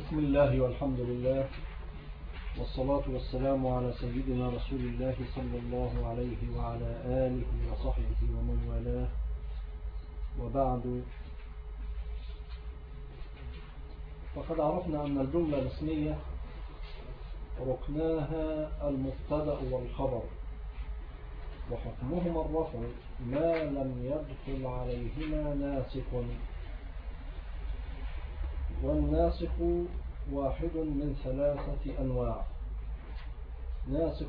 بسم الله والحمد لله والصلاة والسلام على سيدنا رسول الله صلى الله عليه وعلى آله وصحبه ومن والاه، وبعد. فقد عرفنا أن الجملة الاسمية ركناها المبتدأ والخبر، وحكمهما الرفع ما لم يدخل عليهما ناسخ، والناسخ واحد من ثلاثة أنواع: ناسخ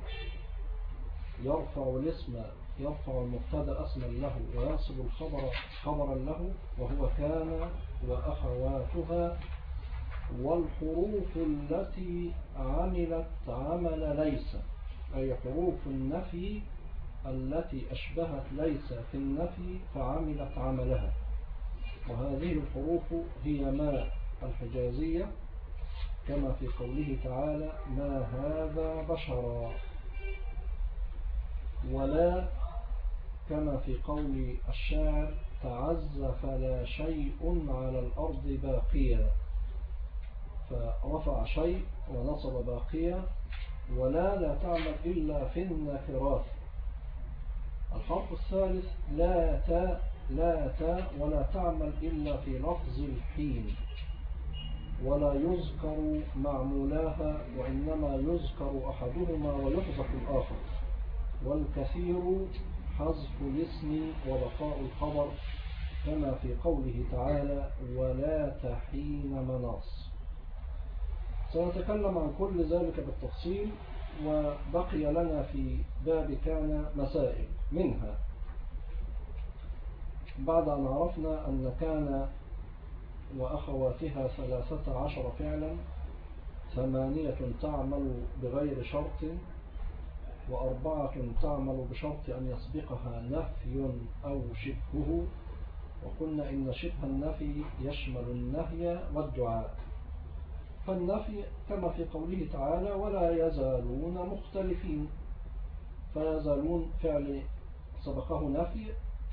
يرفع الاسم، يرفع المبتدأ اسما له وينصب الخبر خبرا له، وهو كان وأخواتها، والحروف التي عملت عمل ليس، أي حروف النفي التي أشبهت ليس في النفي فعملت عملها. وهذه الحروف هي ما الحجازية، كما في قوله تعالى: ما هذا بشرا. ولا كما في قول الشاعر: تعز فلا شيء على الأرض باقيا، فرفع شيء ونصب باقيا. ولا لا تعمل إلا في النكرات. الحرف الثالث لا تاء، لا تاء ولا تعمل إلا في لفظ الحين، ولا يذكر معمولاها، وإنما يذكر أحدهما ويحذف الآخر. والكثير حذف الاسم وبقاء الخبر، كما في قوله تعالى: ولا تحين مناص. سنتكلم عن كل ذلك بالتفصيل، وبقي لنا في باب كان مسائل. منها بعد أن عرفنا أن كان وأخواتها 13 فعلا، 8 تعمل بغير شرط، و4 تعمل بشرط أن يسبقها نفي أو شبهه. وقلنا إن شبه النفي يشمل النهي والدعاء. فالنفي كما في قوله تعالى: ولا يزالون مختلفين، فيزالون فعل سبقه نفي،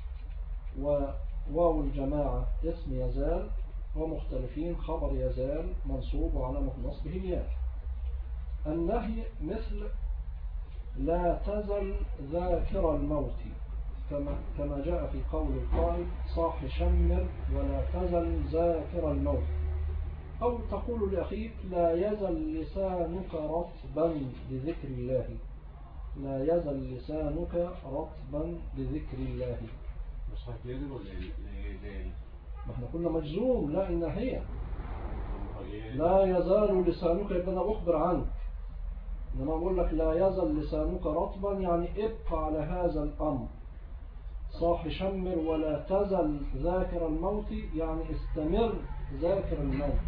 وواو الجماعة اسم يزال، ومختلفين خبر يزال منصوب وعلامة نصبه الياء. النهي مثل لا تزل ذاكر الموت، كما جاء في قول القائل: صاح شمر ولا تزل ذاكر الموت. أو تقول لأخيك: لا يزل لسانك رطبا بذكر الله، لا يزل لسانك رطبا بذكر الله. مش هتيزل ولا يزال؟ ما احنا كنا مجزوم. لا، إن هي لا يزال لسانك، يبقى أنا أخبر عنك. إنما أقول لك لا يزل لسانك رطبا، يعني ابقى على هذا الأمر. صاح شمر ولا تزل ذاكر الموت، يعني استمر ذاكر الموت.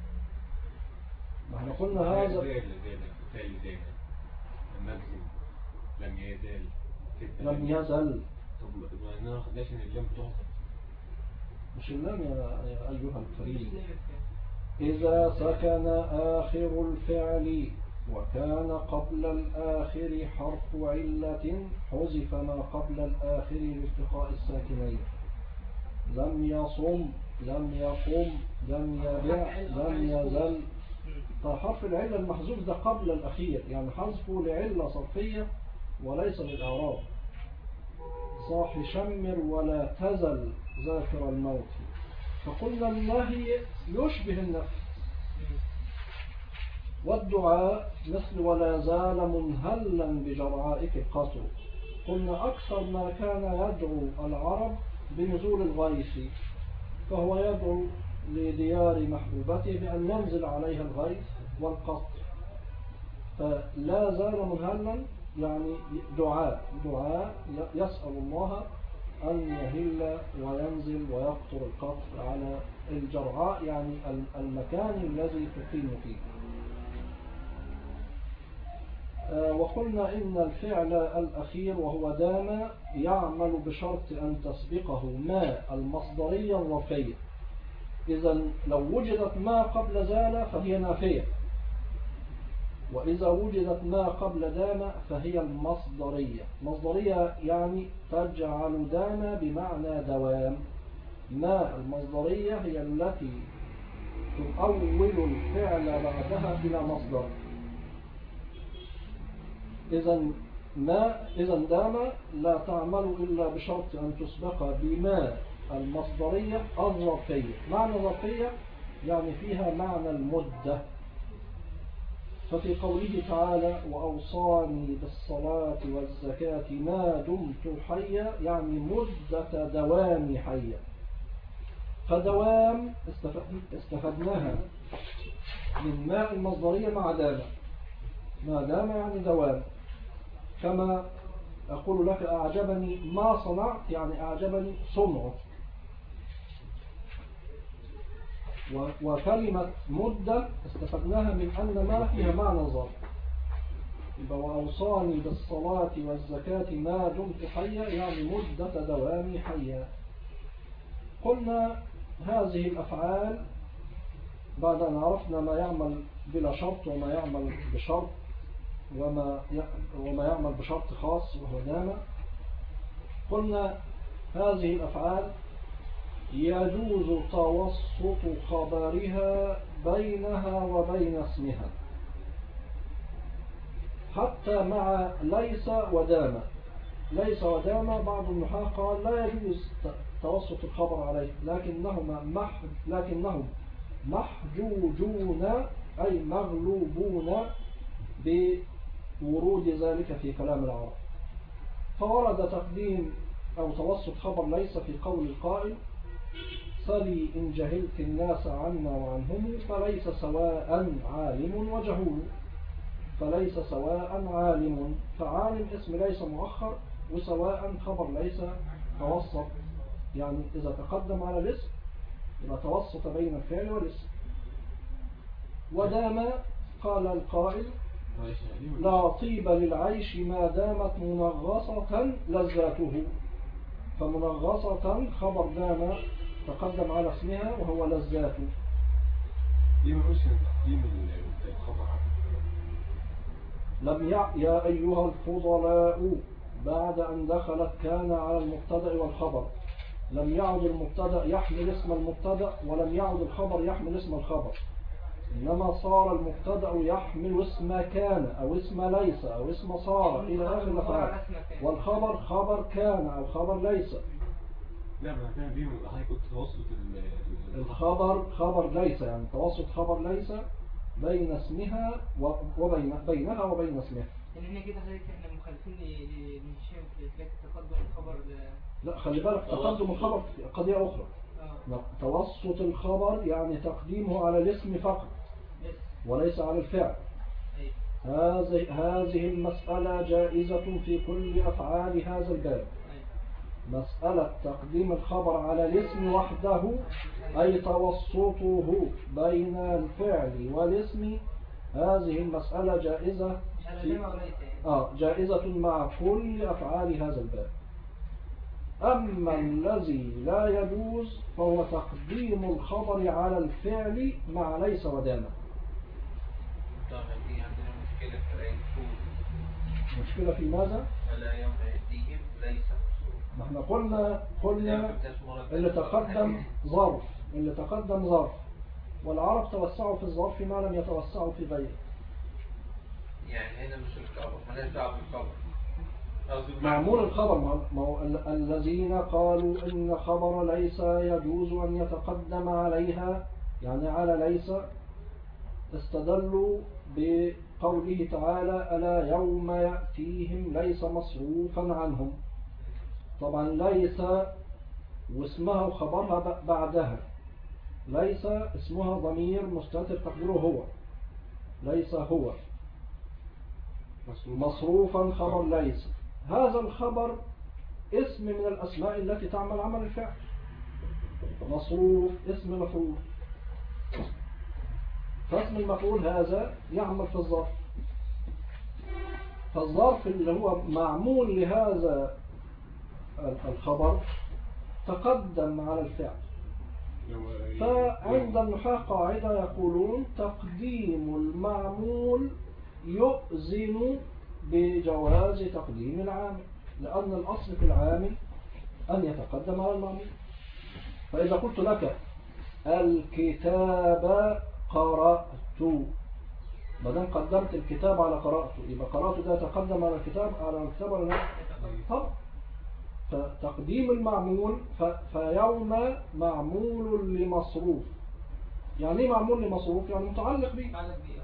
ما احنا قلنا هذا لم يزل. طب ما ناخدناش ان اللام بتحذف؟ مش اللام يا أيها الكريم. إذا سكن آخر الفعل وكان قبل الآخر حرف علة، حذف ما قبل الآخر لالتقاء الساكنين. لم يصم، لم يقم، لم يبع، لم يزل. فحرف العلة المحذوف ده قبل الأخير، يعني حذفه لعلة صرفية وليس للإعراب. صاح شمر ولا تزل ذاكر الموت. فقلنا النهي يشبه النفي. والدعاء مثل ولا زال منهلا بجرعائك القصر. قلنا أكثر ما كان يدعو العرب بنزول الغيث، فهو يدعو لديار محبوبته بأن ينزل عليها الغيث والقطر. فلا زال منهلا يعني دعاء يسأل الله أن يهل وينزل ويقطر القطر على الجرعاء، يعني المكان الذي تقيم فيه. وقلنا إن الفعل الأخير وهو دام يعمل بشرط أن تسبقه ما المصدرية الرفية. إذا لو وجدت ما قبل زال فهي نافية، وإذا وجدت ما قبل دام فهي المصدرية. مصدرية يعني تجعل دام بمعنى دوام. ما المصدرية هي التي تؤول الفعل بعدها إلى مصدر. إذا دام لا تعمل إلا بشرط أن تسبق بما المصدرية الظرفية. معنى الظرفية يعني فيها معنى المدة. ففي قوله تعالى وأوصاني بالصلاة والزكاة ما دمت حيا يعني مدة دوام حيا. فدوام استفدناها من ماء المصدرية مع دام. ما دام يعني دوام. كما أقول لك أعجبني ما صنعت يعني أعجبني صنعك. وكلمة مدة استفدناها من أن ما فيها معنى ظرف. وأوصاني بالصلاة والزكاة ما دمت حيا يعني مدة دوامي حيا. قلنا هذه الأفعال بعد أن عرفنا ما يعمل بلا شرط وما يعمل بشرط وما يعمل بشرط خاص وهو دام. قلنا هذه الأفعال يجوز توسط خبرها بينها وبين اسمها حتى مع ليس ودام. ليس ودام بعض النحاة قال لا يجوز توسط الخبر عليه لكنهم محجوجون أي مغلوبون بورود ذلك في كلام العرب. فورد تقديم أو توسط خبر ليس في قول القائل صلي إن جهلت الناس عنا وعنهم فليس سواء عالم وجهول. فليس سواء عالم فعالم اسم ليس مؤخر وسواء خبر ليس توسط يعني إذا تقدم على الاسم يبقى توسط بين الفعل والاسم. ودام قال القائل لا طيب للعيش ما دامت منغصة لذاته. فمنغصة خبر دام تقدم على اسمها وهو لذاته. يا أيها الفضلاء بعد أن دخلت كان على المبتدأ والخبر لم يعد المبتدأ يحمل اسم المبتدأ ولم يعد الخبر يحمل اسم الخبر، إنما صار المبتدأ يحمل اسم كان أو اسم ليس أو اسم صار إلى آخر الأفعال، والخبر خبر كان أو خبر ليس. لا ما كان دي كنت توسط الخبر خبر ليس يعني توسط خبر ليس بين اسمها بينها وبين اسمها. يعني هنا كده احنا مخالفين للشيء في تقدم الخبر. لا خلي بالك تقدم الخبر قضية أخرى. توسط الخبر يعني تقديمه على الاسم فقط وليس على الفعل. هذه المسألة جائزة في كل أفعال هذا الباب. مسألة تقديم الخبر على الاسم وحده أي توسطه بين الفعل والاسم، هذه المسألة جائزة جائزة مع كل أفعال هذا الباب. أما الذي لا يجوز فهو تقديم الخبر على الفعل مع ليس ودام. مشكلة في ماذا؟ فلا يوم يأتيهم ليس. نحن قلنا اللي تقدم ظرف والعرب توسعوا في الظرف ما لم يتوسعوا في غيره. يعني هنا مش الخبر مالناش دعوه بالخبر، معمول الخبر. الذين قالوا إن خبر ليس يجوز أن يتقدم عليها يعني على ليس استدلوا بقوله تعالى ألا يوم يأتيهم ليس مصروفا عنهم. طبعا ليس واسمها وخبرها بعدها. ليس اسمها ضمير مستتر تقديره هو. ليس هو مصروفا خبر ليس. هذا الخبر اسم من الأسماء التي تعمل عمل الفعل. مصروف اسم مفعول، فاسم المفعول هذا يعمل في الظرف. فالظرف اللي هو معمول لهذا الخبر تقدم على الفعل. فعند النحاة قاعدة يقولون تقديم المعمول يؤذن بجواز تقديم العامل، لأن الأصل في العامل أن يتقدم على المعمول. فإذا قلت لك الكتاب قرأت. ما دام قدمت الكتاب على قرأته يبقى قرأته ده يتقدم على الكتاب ولا لا؟ طب فتقديم المعمول فيوم معمول لمصروف. يعني ايه معمول لمصروف؟ يعني متعلق به.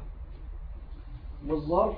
والظرف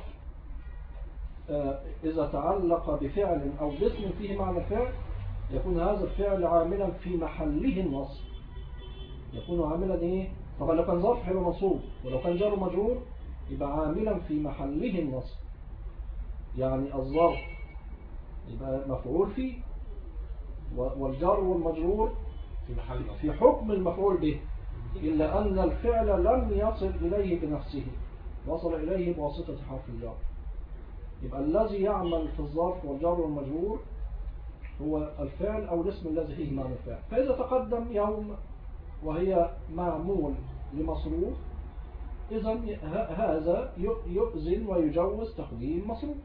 إذا تعلق بفعل أو باسم فيه معنى فعل يكون هذا الفعل عاملا في محله النصب. يكون عاملا ايه؟ طبعا لو كان ظرف هيبقى منصوب، ولو كان جار ومجرور يبقى عاملا في محله النصب. يعني الظرف يبقى مفعول فيه، والجار والمجرور في حكم المفعول به، إلا أن الفعل لم يصل إليه بنفسه، وصل إليه بواسطة حرف الجر. يبقى الذي يعمل في الظرف والجار والمجرور هو الفعل أو الاسم الذي فيه معنى الفعل. فإذا تقدم يوم وهي معمول لمصروف إذن هذا يؤذن ويجوز تقديم مصروف.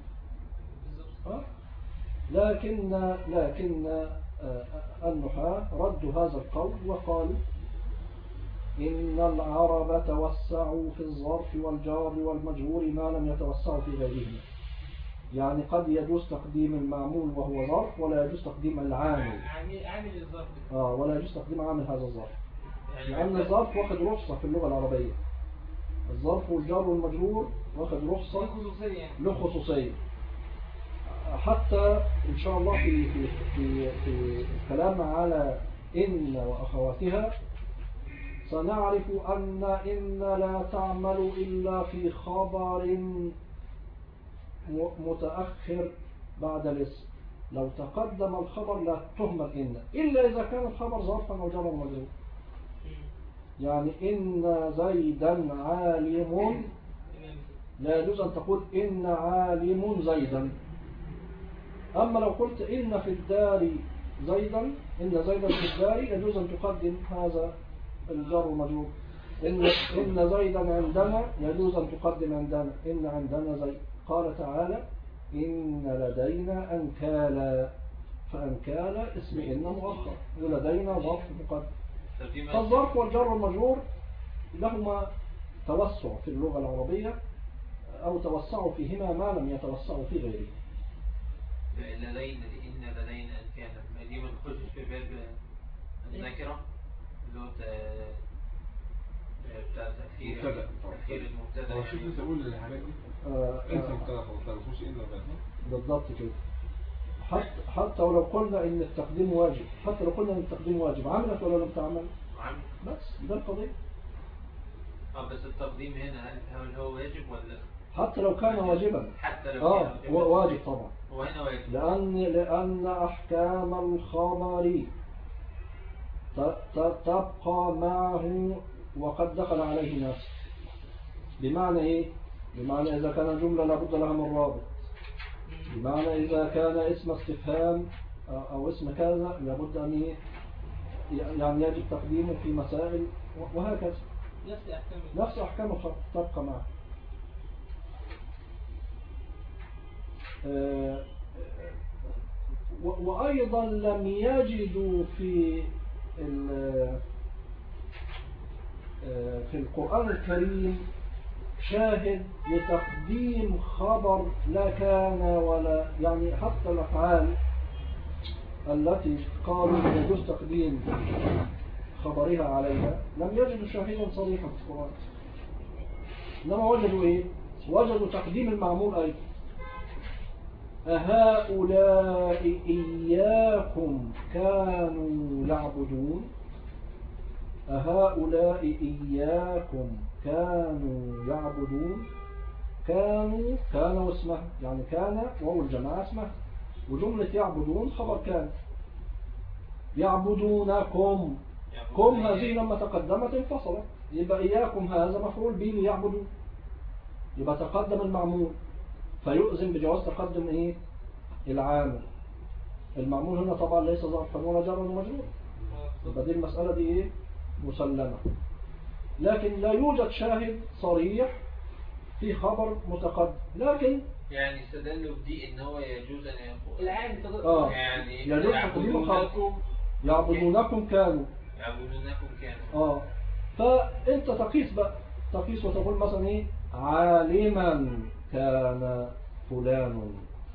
لكن النحاة ردوا هذا القول وقالوا إن العرب توسعوا في الظرف والجار والمجرور ما لم يتوسعوا في غيرهما. يعني قد يجوز تقديم المعمول وهو ظرف ولا يجوز تقديم العامل عامل الظرف ولا يجوز تقديم عامل هذا الظرف، لأن الظرف واخد رخصة في اللغة العربية. الظرف والجار والمجرور واخد رخصة له خصوصية. حتى إن شاء الله في الكلام على إن وأخواتها سنعرف أن إن لا تعمل إلا في خبر متأخر بعد الاسم. لو تقدم الخبر لا تهمل إن إلا إذا كان الخبر ظرفا أو جرا مجرور. يعني إن زيدا عالم لا يجوز أن تقول إن عالم زيدا. أما لو قلت إن في الدار زيدا، إن زيدا في الدار، يجوز أن تقدم هذا الجر والمجرور. إن زيدا عندنا، يجوز أن تقدم عندنا إن عندنا زيد. قال تعالى إن لدينا أنكالا، فأنكالا اسم إن مؤخر ولدينا ظرف مقدم. فالظرف والجر والمجرور لهما توسع في اللغة العربية أو توسعوا فيهما ما لم يتوسعوا في غيره. لدينا إن لدينا أنكالا ما دي ما تخشش في باب النكرة اللي هو بتاع تأخير المبتدأ. هو شوف انت قول الحاجات دي انت مبتدأ خلاص مش إن ولا بالضبط كده. حتى ولو قلنا ان التقديم واجب، حتى لو قلنا ان التقديم واجب، عملت ولا لم تعمل؟ عمل. بس ده القضية. بس التقديم هنا هل هو واجب ولا؟ حتى لو كان واجبا. حتى لو كان واجب طبعا. هو هنا واجب. لأن أحكام الخبر تبقى معه وقد دخل عليه نفسه. بمعنى ايه؟ بمعنى إذا كان جملة لابد لها من رابط، بمعنى إذا كان اسم استفهام أو اسم كذا لابد أن يعني يجب تقديمه في مسائل وهكذا. نفس أحكام الخبر تبقى معه. وأيضا لم يجدوا في القرآن الكريم شاهد لتقديم خبر لا كان ولا، يعني حتى الأفعال التي قالوا يجوز تقديم خبرها عليها لم يجدوا شاهدا صريحا في القرآن. إنما وجدوا إيه؟ وجدوا تقديم المعمول أيضا. أهؤلاء إياكم كانوا يعبدون. أهؤلاء إياكم كانوا يعبدون. كانوا اسمه، يعني كان وهو الجماعة اسمه، وجملة يعبدون خبر كان. يعبدونكم، كم هذه لما تقدمت انفصلت، يبقى إياكم هذا مفعول به ليعبدون، يبقى تقدم المعمول فيؤذن بجواز تقدم ايه العامل. المعمول هنا طبعا ليس ظرفا ولا جرا ولا مجرور، يبقى دي المسألة دي ايه مسلمة. لكن لا يوجد شاهد صريح في خبر متقدم. لكن يعني استدلوا بدي ان هو يجوز ان يقول العام يعني يجوز تقديم الخبر. يعبدونكم كانوا يعبدونكم كانوا. فأنت تقيس بقى، تقيس وتقول مثلا إيه؟ عالما كان فلان،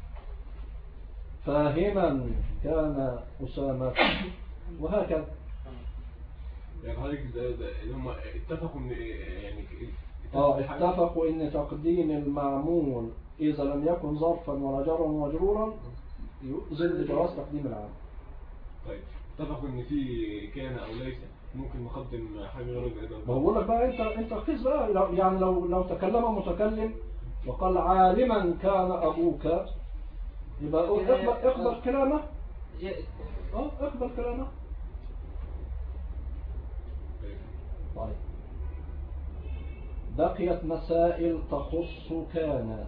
فاهما كان أسامة، وهكذا. يعني حضرتك هم اتفقوا ان يعني اتفقوا ان تقديم المعمول اذا لم يكن ظرفا ولا جرا ومجرورا يؤذن لجواز تقديم العام. طيب اتفقوا ان في كان او ليس ممكن نقدم حاجه غير الاداه. بقول لك بقى انت قيس بقى، يعني لو تكلم متكلم وقال عالما كان ابوك، يبقى اقبل كلامه. اقبل كلامه. طيب بقيت مسائل تخص كان،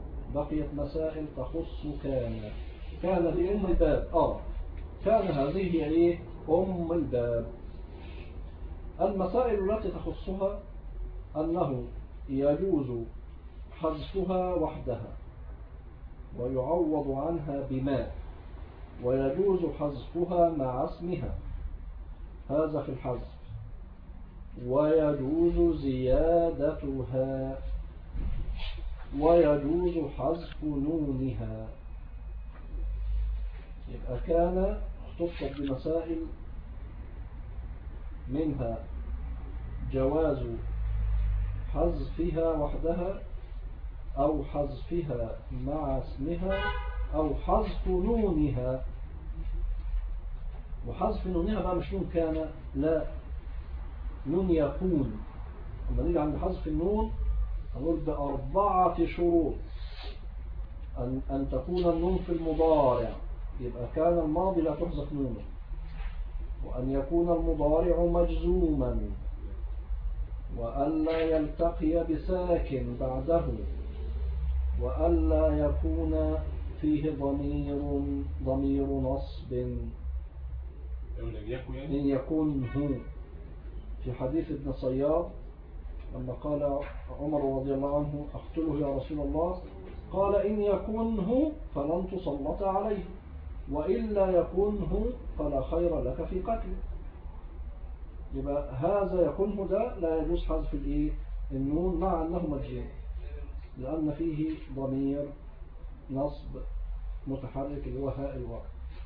كان دي ام الباب. كان هذه هي ايه؟ ام الباب. المسائل التي تخصها انه يجوز حذفها وحدها ويعوض عنها بما، ويجوز حذفها مع اسمها، هذا في الحذف، ويجوز زيادتها، ويجوز حذف نونها. يبقى كان اختصت بمسائل منها جواز حذفها وحدها أو حذفها مع اسمها أو حذف نونها. وحذف نونها بقى مش نون كان، لا، نون يكون. لما نيجي عند حذف النون نقول بأربعة شروط: أن تكون النون في المضارع، يبقى كان الماضي لا تحذف نونه، وأن يكون المضارع مجزوما، وألا يلتقي بساكن بعده، وألا يكون فيه ضمير نصب إن يكون هو. في حديث ابن صياد لما قال عمر رضي الله عنه أقتله يا رسول الله، قال إن يكونه فلن تسلط عليه، وإلا يكونه فلا خير لك في قتله. يبقى هذا يكونه ده لا يجوز حذف النون مع أنه مجزوم، لأن فيه ضمير نصب متحرك اللي هو هاء الواو.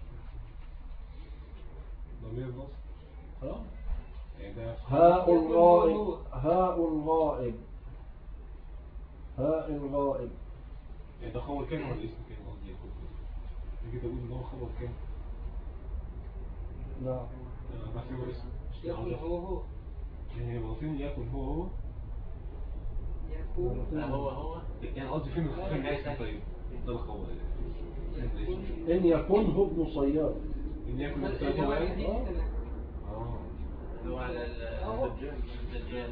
ضمير نصب هاء الغائب، هاء الغائب. ده خبر كان ولا اسم كان؟ قصدي يكون كده اقول ان هو خبر كان. نعم. بس هو اسم يكون هو يعني باطن يكون هو يعني قصدي فين الخبر؟ طيب ده الخبر إن يكون هو ابن صياد، إن يكون هو على الدجال.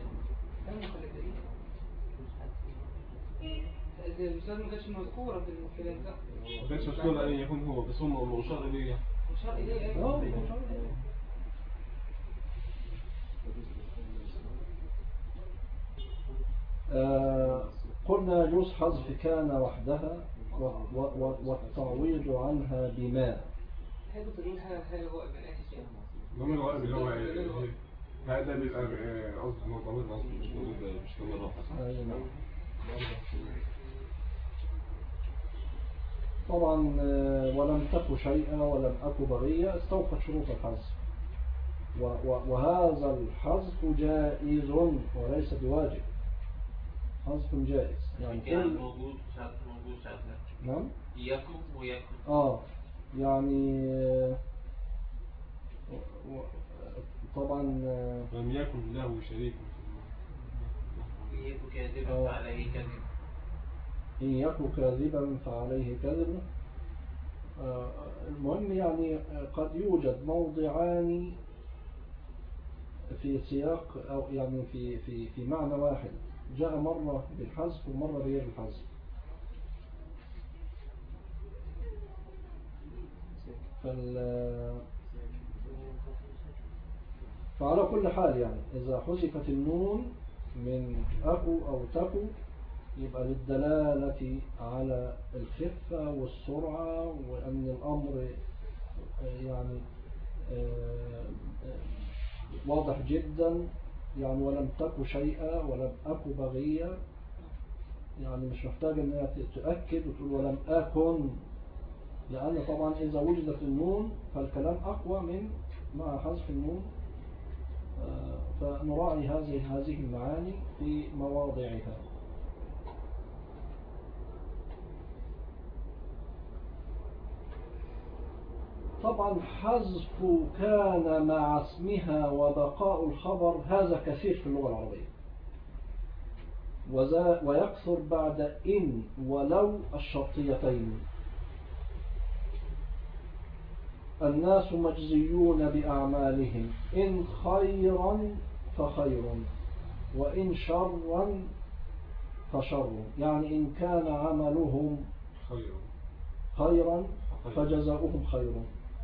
المثال ما كانش مذكورة في الكلام ده. ما كانش مذكورة أن يكون هو، بس هم مشار إليه. مشار إليه قلنا يجوز حذف كان وحدها والتعويض عنها بما. هذا تقول هاي هو ابن أخي يعني. ضمير الغائب اللي هو هذا بيبقى قصدي إنه ضمير نصب مش ضمير رفع. طبعا ولم تك شيئا ولم أك بغية استوفت شروط الحذف، وهذا الحذف جائز وليس بواجب، حذف جائز. يعني كان موجود ساعتها. نعم. يكن ويكن. يعني طبعا لم يكن له شريك. يكن كاذبا فعليه كذب. إن يكن كاذبا فعليه كذب. المهم يعني قد يوجد موضعان في سياق أو يعني في معنى واحد، جاء مرة بالحذف ومرة بغير الحذف. فعلى كل حال يعني إذا حذفت النون من أكو أو تكو يبقى للدلالة على الخفة والسرعة، وأن الأمر يعني واضح جدا يعني ولم تك شيئا ولم أك بغيا، يعني مش محتاج أنها تؤكد وتقول ولم أكن، لأن طبعا إذا وجدت النون فالكلام أقوى من مع حذف النون. فنراعي هذه المعاني في مواضعها. طبعا حذف كان مع اسمها وبقاء الخبر هذا كثير في اللغة العربية، ويكثر بعد إن ولو الشرطيتين. الناس مجزيون بأعمالهم إن خيرا فخير وإن شرا فشر، يعني إن كان عملهم خيرا فجزاؤهم خير.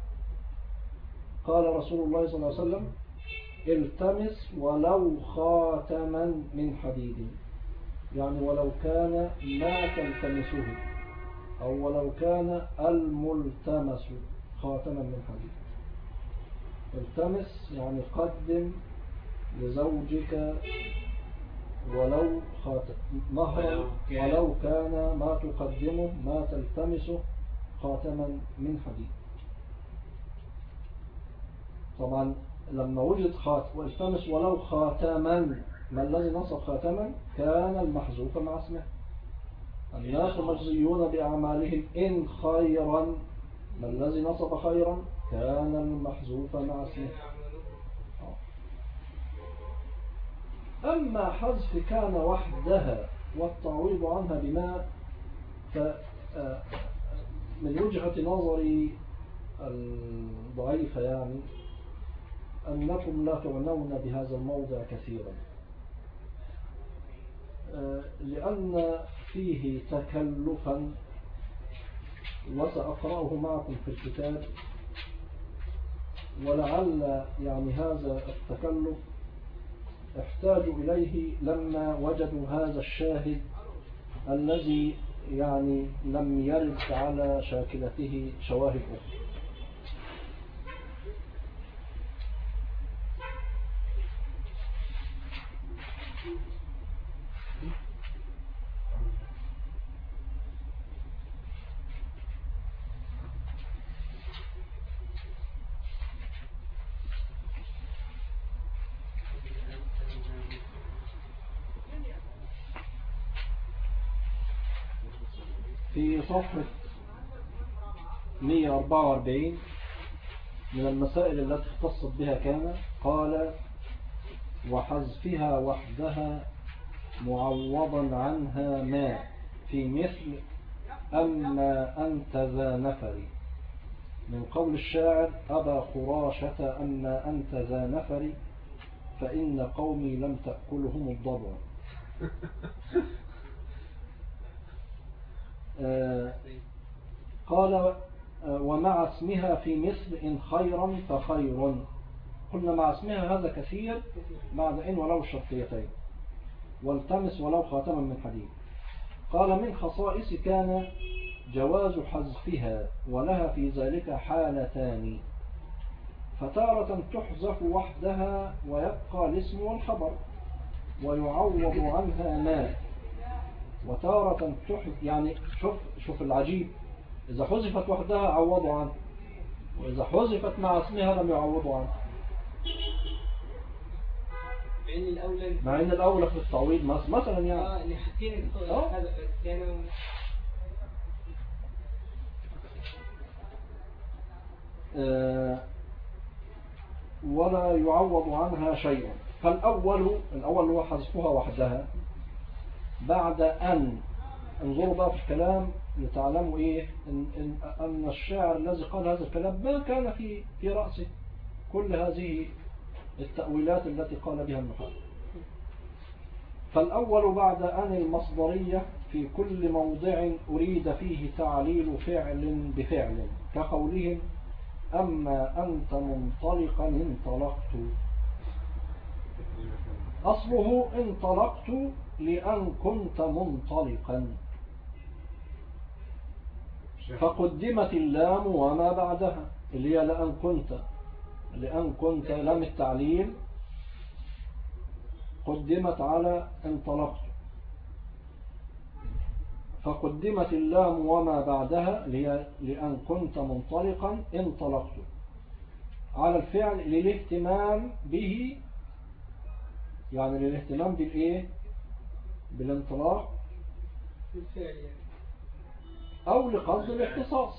قال رسول الله صلى الله عليه وسلم التمس ولو خاتما من حديد، يعني ولو كان ما تلتمسه، أو ولو كان الملتمس خاتما من حديد. التمس يعني قدم لزوجك ولو مهرا، ولو كان ما تقدمه ما تلتمسه خاتما من حديد. طبعا لما وجد خاتم والتمس ولو خاتما، ما الذي نصب خاتما؟ كان المحذوف مع اسمه. الناس مجزيون بأعمالهم إن خيرا، ما الذي نصب خيرا؟ كان المحذوف مع اسمه. أما حذف كان وحدها والتعويض عنها بما، من وجهة نظري الضعيفة يعني أنكم لا تعنون بهذا الموضع كثيرا، لأن فيه تكلفا، وسأقرأه معكم في الكتاب، ولعل يعني هذا التكلف احتاجوا إليه لما وجدوا هذا الشاهد الذي يعني لم يرد على شاكلته شواهد أخرى. في صفحة 144 من المسائل التي اختصت بها كان قال وحذفها وحدها معوضا عنها ما في مثل أما أنت ذا نفر، من قول الشاعر أبا خراشة أما أنت ذا نفر فإن قومي لم تأكلهم الضبع. قال ومع اسمها في مثل إن خيرا فخير، قلنا مع اسمها هذا كثير بعد إن ولو الشرطيتين، والتمس ولو خاتما من حديد. قال من خصائص كان جواز حذفها، ولها في ذلك حالتان، فتارة تحذف وحدها ويبقى الاسم والخبر ويعوض عنها ما، وتارة تحذف، يعني شوف العجيب، إذا حذفت وحدها عوضوا عنها، وإذا حذفت مع اسمها لم يعوضوا عنها، مع إن الأولى في التعويض مثلا يعني ولا يعوض عنها شيء. فالأول هو حذفها وحدها بعد أن، انظروا بقى في الكلام لتعلموا إيه أن الشاعر الذي قال هذا الكلام ما كان في رأسه كل هذه التأويلات التي قال بها النحاة. فالأول بعد أن المصدرية في كل موضع أريد فيه تعليل فعل بفعل، كقولهم أما أنت منطلقا انطلقت، أصله انطلقت لأن كنت منطلقا، فقدمت اللام وما بعدها اللي هي لأن كنت، لأن كنت لام التعليل قدمت على انطلقت، فقدمت اللام وما بعدها لأن كنت منطلقا انطلقت على الفعل للاهتمام به، يعني للاهتمام بالإيه؟ بالانطلاق بالفعل يعني. أو لقصد الاختصاص،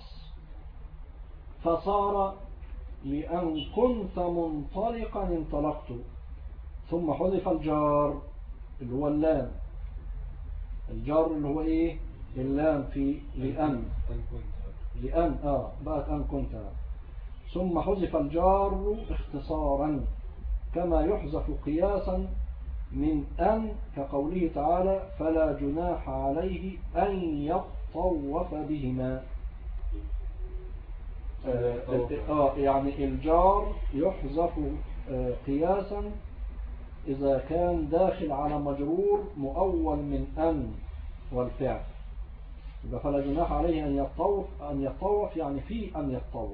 فصار لأن كنت منطلقا انطلقت، ثم حذف الجار اللي هو اللام، الجار اللي هو إيه؟ اللام في لأن بقت أن كنت، ثم حذف الجار اختصارا كما يحذف قياسا من أن كقوله تعالى فلا جناح عليه أن يطوف بهما. يعني الجار يحذف قياسا إذا كان داخل على مجرور مؤول من أن والفعل، فلا جناح عليه أن يطوف يعني في أن يطوف.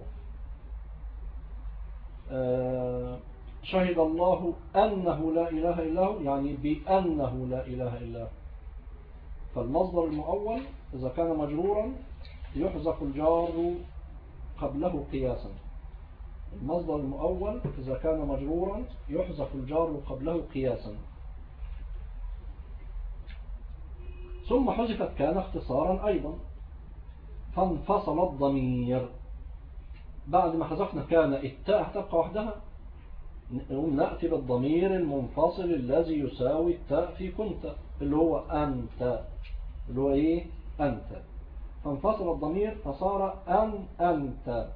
شهد الله أنه لا إله إلا هو يعني بأنه لا إله إلا هو، فالمصدر المؤول إذا كان مجرورا يحذف الجار قبله قياسا، المصدر المؤول إذا كان مجرورا يحذف الجار قبله قياسا. ثم حذفت كان اختصارا أيضا، فانفصل الضمير. بعد ما حذفنا كان التاء هتبقى وحدها، نأتي بالضمير المنفصل الذي يساوي التاء في كنت اللي هو أنت، اللي هو إيه؟ أنت. فانفصل الضمير فصار أنت،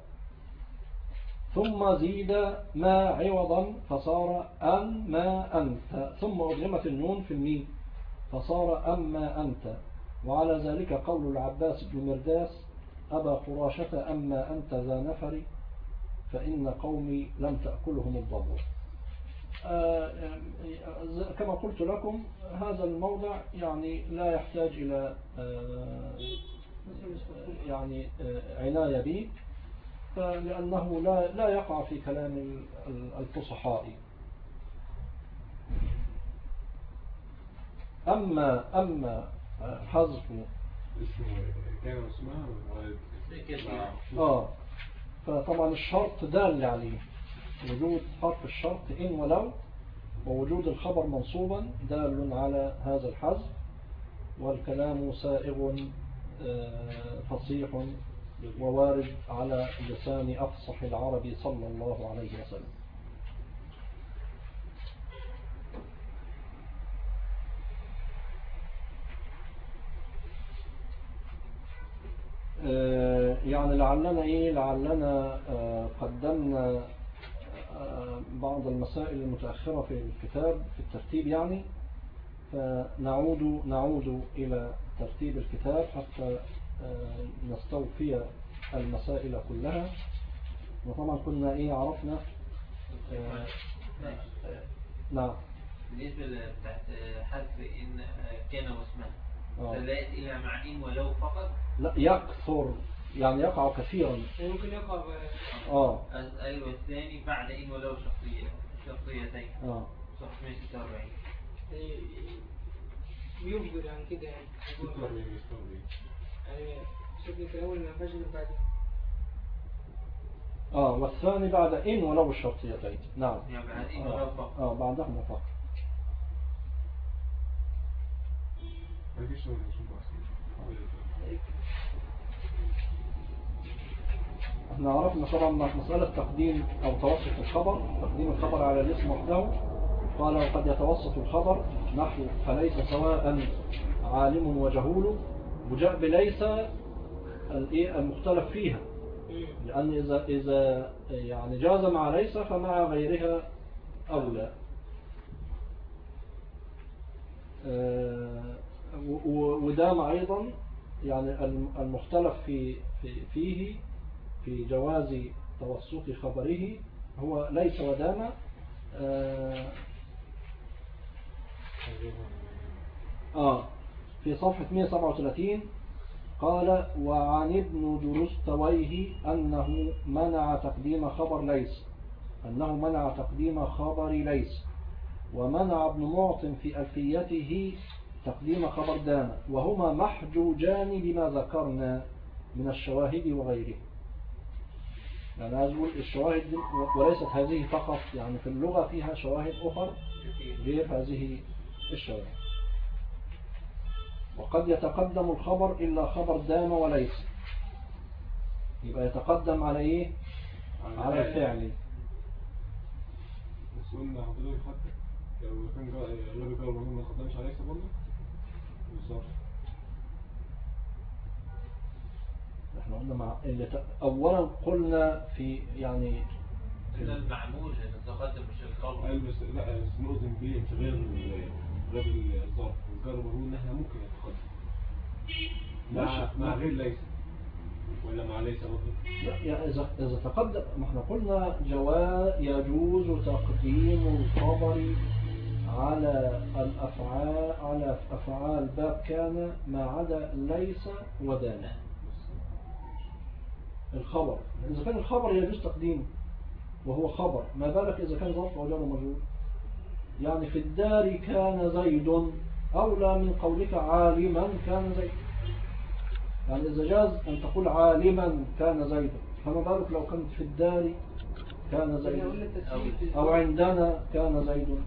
ثم زيد ما عوضا فصار ما أنت، ثم أضغمت النون في الميم فصار أما أنت. وعلى ذلك قول العباس بن مرداس أبا قراشة أما أنت ذا نفر فإن قومي لم تأكلهم الضبع. كما قلت لكم هذا الموضع يعني لا يحتاج إلى يعني عناية به، لأنه لا يقع في كلام الفصحاء. أما حذف كان فطبعا الشرط دال عليه، وجود حرف الشرط إن ولو، ووجود الخبر منصوبا دال على هذا الحذف، والكلام سائغ فصيح ووارد على لسان أفصح العرب صلى الله عليه وسلم. يعني لعلنا قدمنا بعض المسائل المتأخرة في الكتاب في الترتيب يعني، فنعود إلى ترتيب الكتاب حتى نستوفي المسائل كلها. وطبعا كنا عرفنا نعم بالنسبة لتحت حذف إن كان واسمها فلقيت إلى مع إن ولو فقط، لا يكثر يعني يقع كثيرا، ممكن يقع أيوة. الثاني بعد إن ولو شرطيتين صح 146 بيجبر يعني كده يعني شكل الأول ما فيهاش غير بعد والثاني بعد إن ولو الشرطيتين. نعم يعني بعد إن ولو فقط بعدهم فقط. احنا عرفنا طبعا مسألة تقديم أو توسط الخبر، تقديم الخبر على الاسم وحده. قال وقد يتوسط الخبر نحو فليس سواء عالم وجهول، وجاء بليس المختلف فيها، لأن إذا يعني جاز مع ليس فمع غيرها أولى. ودام أيضا يعني المختلف فيه في جواز توسط خبره هو ليس ودام. في صفحة 137 قال وعن ابن درستويه أنه منع تقديم خبر ليس أنه منع تقديم خبر ليس، ومنع ابن معطم في ألفيته تقديم خبر دام، وهما محجوجان بما ذكرنا من الشواهد وغيره. يعني أقول الشواهد وليست هذه فقط، يعني في اللغة فيها شواهد أخرى غير هذه الشواهد. وقد يتقدم الخبر إلا خبر دام وليس، يبقى يتقدم على إيه؟ على الفعل. بس قلنا حضرتك حتى لو كان غير كده الموضوع ما يتقدمش على ليس برضه بالظبط. احنا قلنا مع اولا قلنا في يعني المعمول المتقدم مش الخبر. قال بس لا نؤذن بيه مش غير الظرف، والجار بقول ان احنا ممكن نتقدم مع غير ليس ولا مع ليس برضه. لا اذا تقدم، ما احنا قلنا يجوز تقديم الخبر على الافعال، على افعال باب كان ما عدا ليس ودام. الخبر إذا كان الخبر يجوز تقديمه وهو خبر، ما بالك إذا كان ظرف وجر ومجرور. يعني في الدار كان زيد أولى من قولك عالما كان زيد. يعني إذا جاز أن تقول عالما كان زيد، فما بالك لو كنت في الدار كان زيد أو عندنا كان زيد.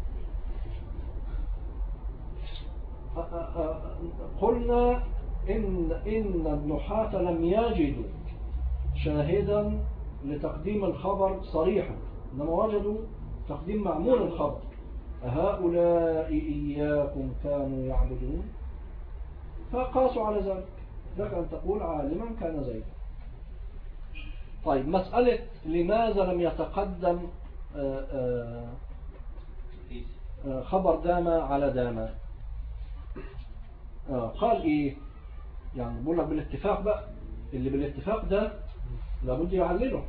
قلنا إن النحاة لم يجدوا شاهدا لتقديم الخبر صريحا، إنما وجدوا تقديم معمول الخبر. أهؤلاء إياكم كانوا يعبدون، فقاسوا على ذلك، لك أن تقول عالما كان زيدا. طيب مسألة لماذا لم يتقدم خبر دام على دام؟ قال إيه؟ يعني بقول لك بالاتفاق بقى، اللي بالاتفاق ده لابد يعلله.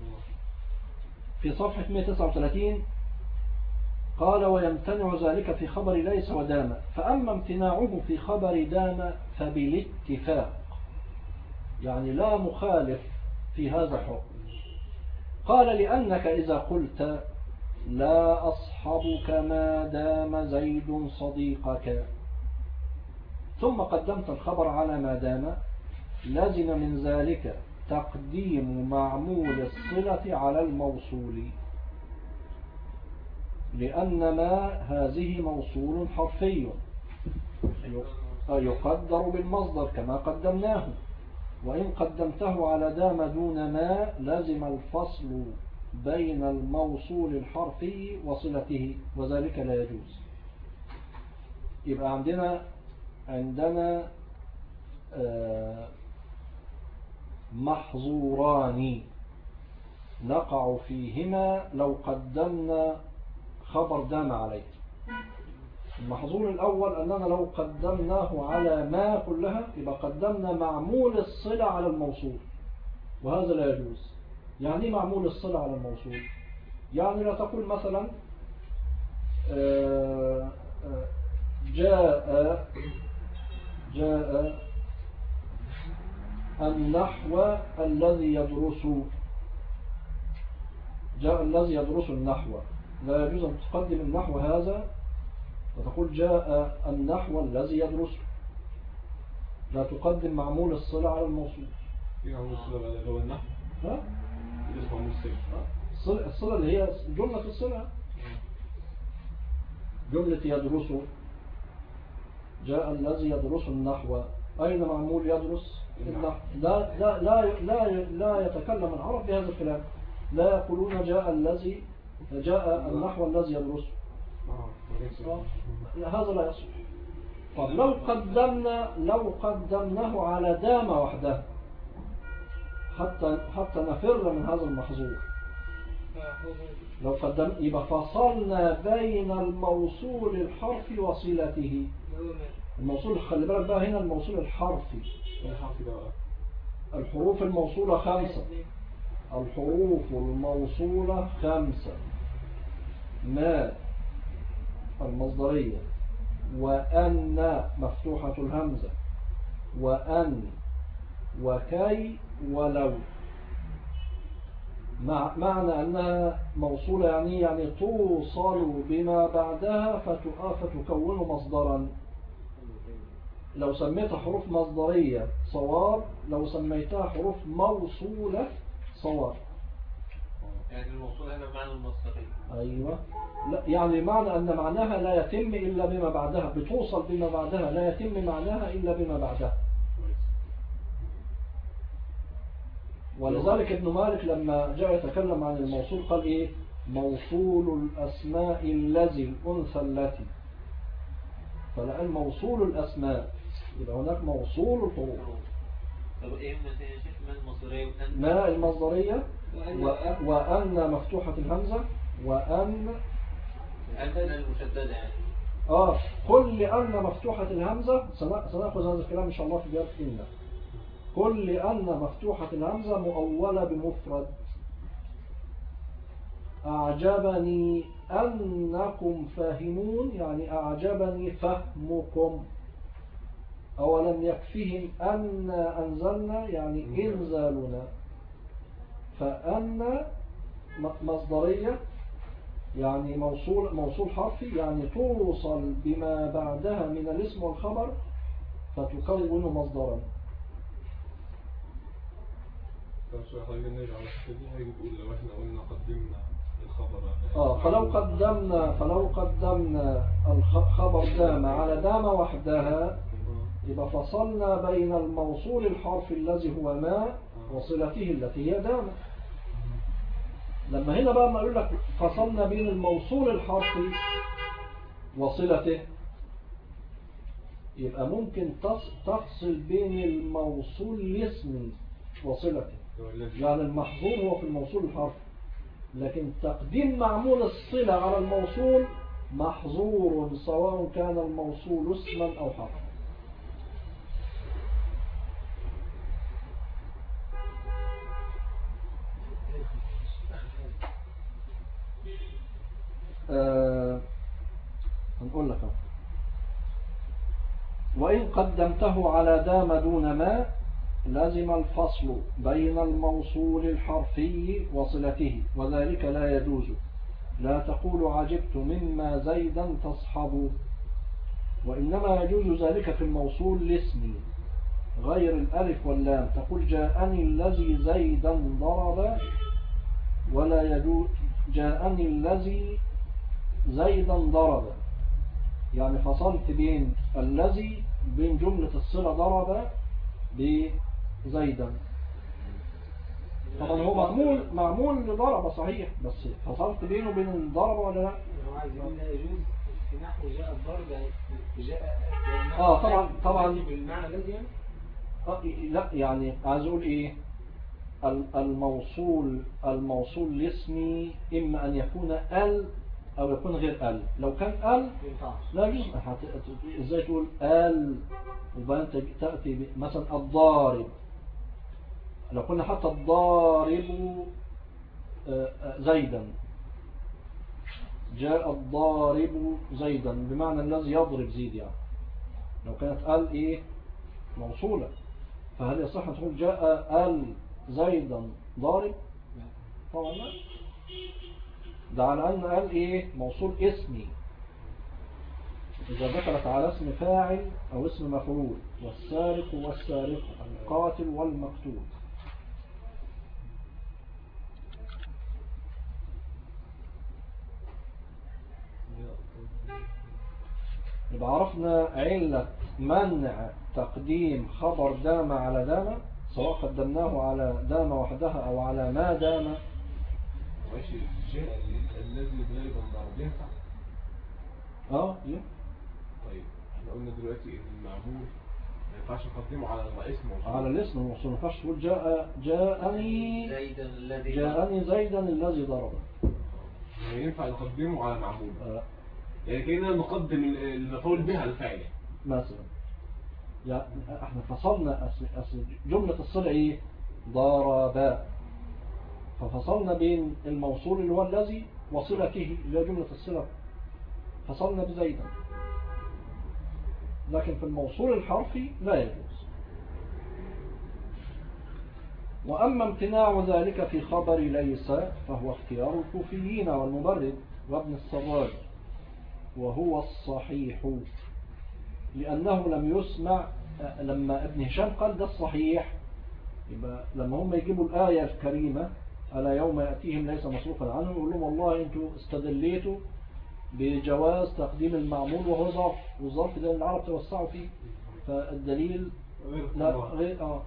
في صفحة 139 قال ويمتنع ذلك في خبر ليس ودام، فأما امتناعه في خبر دام فبالاتفاق، يعني لا مخالف في هذا الحكم. قال لأنك إذا قلت لا أصحبك ما دام زيد صديقك ثم قدمت الخبر على ما دام، لازم من ذلك تقديم معمول الصلة على الموصول، لأن ما هذه موصول حرفي يقدر بالمصدر كما قدمناه، وإن قدمته على دام دون ما لازم الفصل بين الموصول الحرفي وصلته، وذلك لا يجوز. يبقى عندنا محظوران نقع فيهما لو قدمنا خبر دام عليه. المحظور الأول أننا لو قدمناه على ما كلها يبقى قدمنا معمول الصلة على الموصول، وهذا لا يجوز. يعني معمول الصلة على الموصول، يعني لا تقول مثلا جاء النحو الذي يدرس، جاء الذي يدرس النحو، لا يجوز أن تقدم النحو هذا وتقول جاء النحو الذي يدرسه، لا تقدم معمول الصلة على الموصول. ايه معمول الصلة على هو النحو؟ ها؟ ايه معمول الصلة؟ الصلة اللي هي جملة الصلة، جملة يدرسه، جاء الذي يدرس النحو، أين معمول يدرس النحو؟ لا يتكلم العرب بهذا الكلام، لا يقولون جاء النحو الذي يدرسه. هذا لا يصح. طب لو قدمناه على دام وحده حتى نفر من هذا المحظور، لو قدم يبقى فصلنا بين الموصول الحرفي وصلته. الموصول خلي بالك بقى هنا الموصول الحرفي، الحروف الموصولة 5، الحروف الموصولة 5: ما المصدرية، وأن مفتوحة الهمزة، وأن، وكي، ولو. معنى أنها موصولة يعني توصل بما بعدها فتكون مصدرا. لو سميتها حروف مصدرية صواب، لو سميتها حروف موصولة صواب. يعني الموصول هنا بمعنى المصدرية. أيوة، لا يعني معنى أن معناها لا يتم إلا بما بعدها، بتوصل بما بعدها، لا يتم معناها إلا بما بعدها. ولذلك ابن مالك لما جاء يتكلم عن الموصول قال إيه؟ موصول الأسماء الذي الأنثى التي. فلأن موصول الأسماء يبقى هناك موصول الحروف. طب إيه مثلا يا شيخ ما المصدرية وأن؟ ما المصدرية وأن مفتوحة الهمزة وأن المشددة يعني. كل أن مفتوحة الهمزة، سنأخذ هذا الكلام إن شاء الله في بيان إن. كل أن مفتوحة الهمزة مؤولة بمفرد. أعجبني أنكم فاهمون، يعني أعجبني فهمكم. أولم يكفهم أن أنزلنا، يعني إنزالنا. فأن مصدرية يعني موصول حرفي، يعني توصل بما بعدها من الاسم والخبر فتكون مصدرا. طب شو حاجة نرجع على الحتة دي، هيجي تقول لو احنا قلنا قدمنا الخبر فلو قدمنا الخبر دام على دام وحدها، يبقى فصلنا بين الموصول الحرفي الذي هو ما وصلته التي هي دام. لما هنا بقى ما أقول لك فصلنا بين الموصول الحرفي وصلته، يبقى ممكن تفصل بين الموصول الاسمي وصلته. يعني المحظور هو في الموصول الحرفي، لكن تقديم معمول الصلة على الموصول محظور سواء كان الموصول اسما أو حرفا. هنقول لك وإن قدمته على دام دون ما لازم الفصل بين الموصول الحرفي وصلته، وذلك لا يجوز. لا تقول عجبت مما زيدا تصحب، وإنما يجوز ذلك في الموصول الاسمي غير الألف واللام. تقول جاءني الذي زيدا ضرب، ولا يجوز جاءني الذي زيدا ضرب، يعني فصلت بين الذي بين جملة الصلة ضرب بزيدا. طبعا هو معمول لضرب صحيح، بس فصلت بينه وبين الضرب ولا لا؟ هو عايز يقول لا يجوز في نحو جاء الضرب جاء طبعا بالمعنى الذي يعني لا يعني عايز اقول ايه، الموصول الاسمي اما ان يكون ال او يكون غير ال. لو كان ال لا يجوز. ازاي تقول ال وبعدين تأتي مثلا الضارب؟ لو كنا حتى الضارب زيدا، جاء الضارب زيدا بمعنى الذي يضرب زيد، يعني لو كانت ال ايه موصولة، فهل يصح ان تقول جاء ال زيدا ضارب؟ طبعا لا. ده على ان ال ايه موصول اسمي، إذا دخلت على اسم فاعل أو اسم مفعول، والسارق والسارقة، القاتل والمقتول. يبقى عرفنا علة منع تقديم خبر دام على دام، سواء قدمناه على دام وحدها أو على ما دام. ماشي الشيء الذي غالبا ضرب ينفع؟ إيه؟ طيب احنا قلنا دلوقتي ان المعمول ما ينفعش نقدمه على الاسم على الاسم الموصول. ما ينفعش تقول جاءني زيدا الذي ضرب. يعني ينفع نقدمه على معمول يعني كأننا نقدم المفعول به على الفاعل مثلا. يعني احنا فصلنا جملة الصلة ايه ضرب، ففصلنا بين الموصول اللي هو الذي وصلته الى جملة الصلة، فصلنا بزيدا. لكن في الموصول الحرفي لا يجوز. وأما امتناع ذلك في خبر ليس فهو اختيار الكوفيين والمبرد وابن السراج وهو الصحيح، لأنه لم يسمع. لما ابن هشام قال ده الصحيح، يبقى لما هم يجيبوا الآية الكريمة ألا يوم يأتيهم ليس مصروفا عنهم، يقول لهم والله أنتوا استدليتوا بجواز تقديم المعمول وهو ظرف، والظرف ده العرب توسعوا فيه، فالدليل لا غير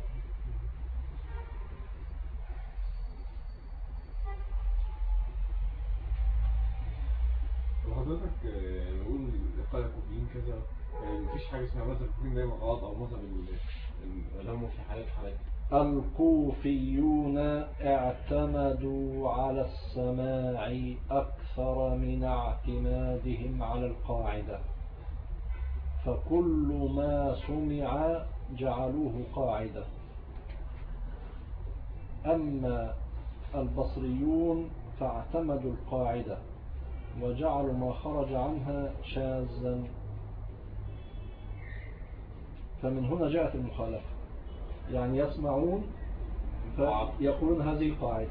وحضرتك نقول قال الكوفيين كذا، مفيش حاجة اسمها مثلا الكوفيين دايما غلط أو مثلا العلماء في حالات الكوفيون اعتمدوا على السماع أكثر من اعتمادهم على القاعدة، فكل ما سمع جعلوه قاعدة. أما البصريون فاعتمدوا القاعدة وجعلوا ما خرج عنها شاذا، فمن هنا جاءت المخالفة، يعني يسمعون فيقولون هذه القاعدة.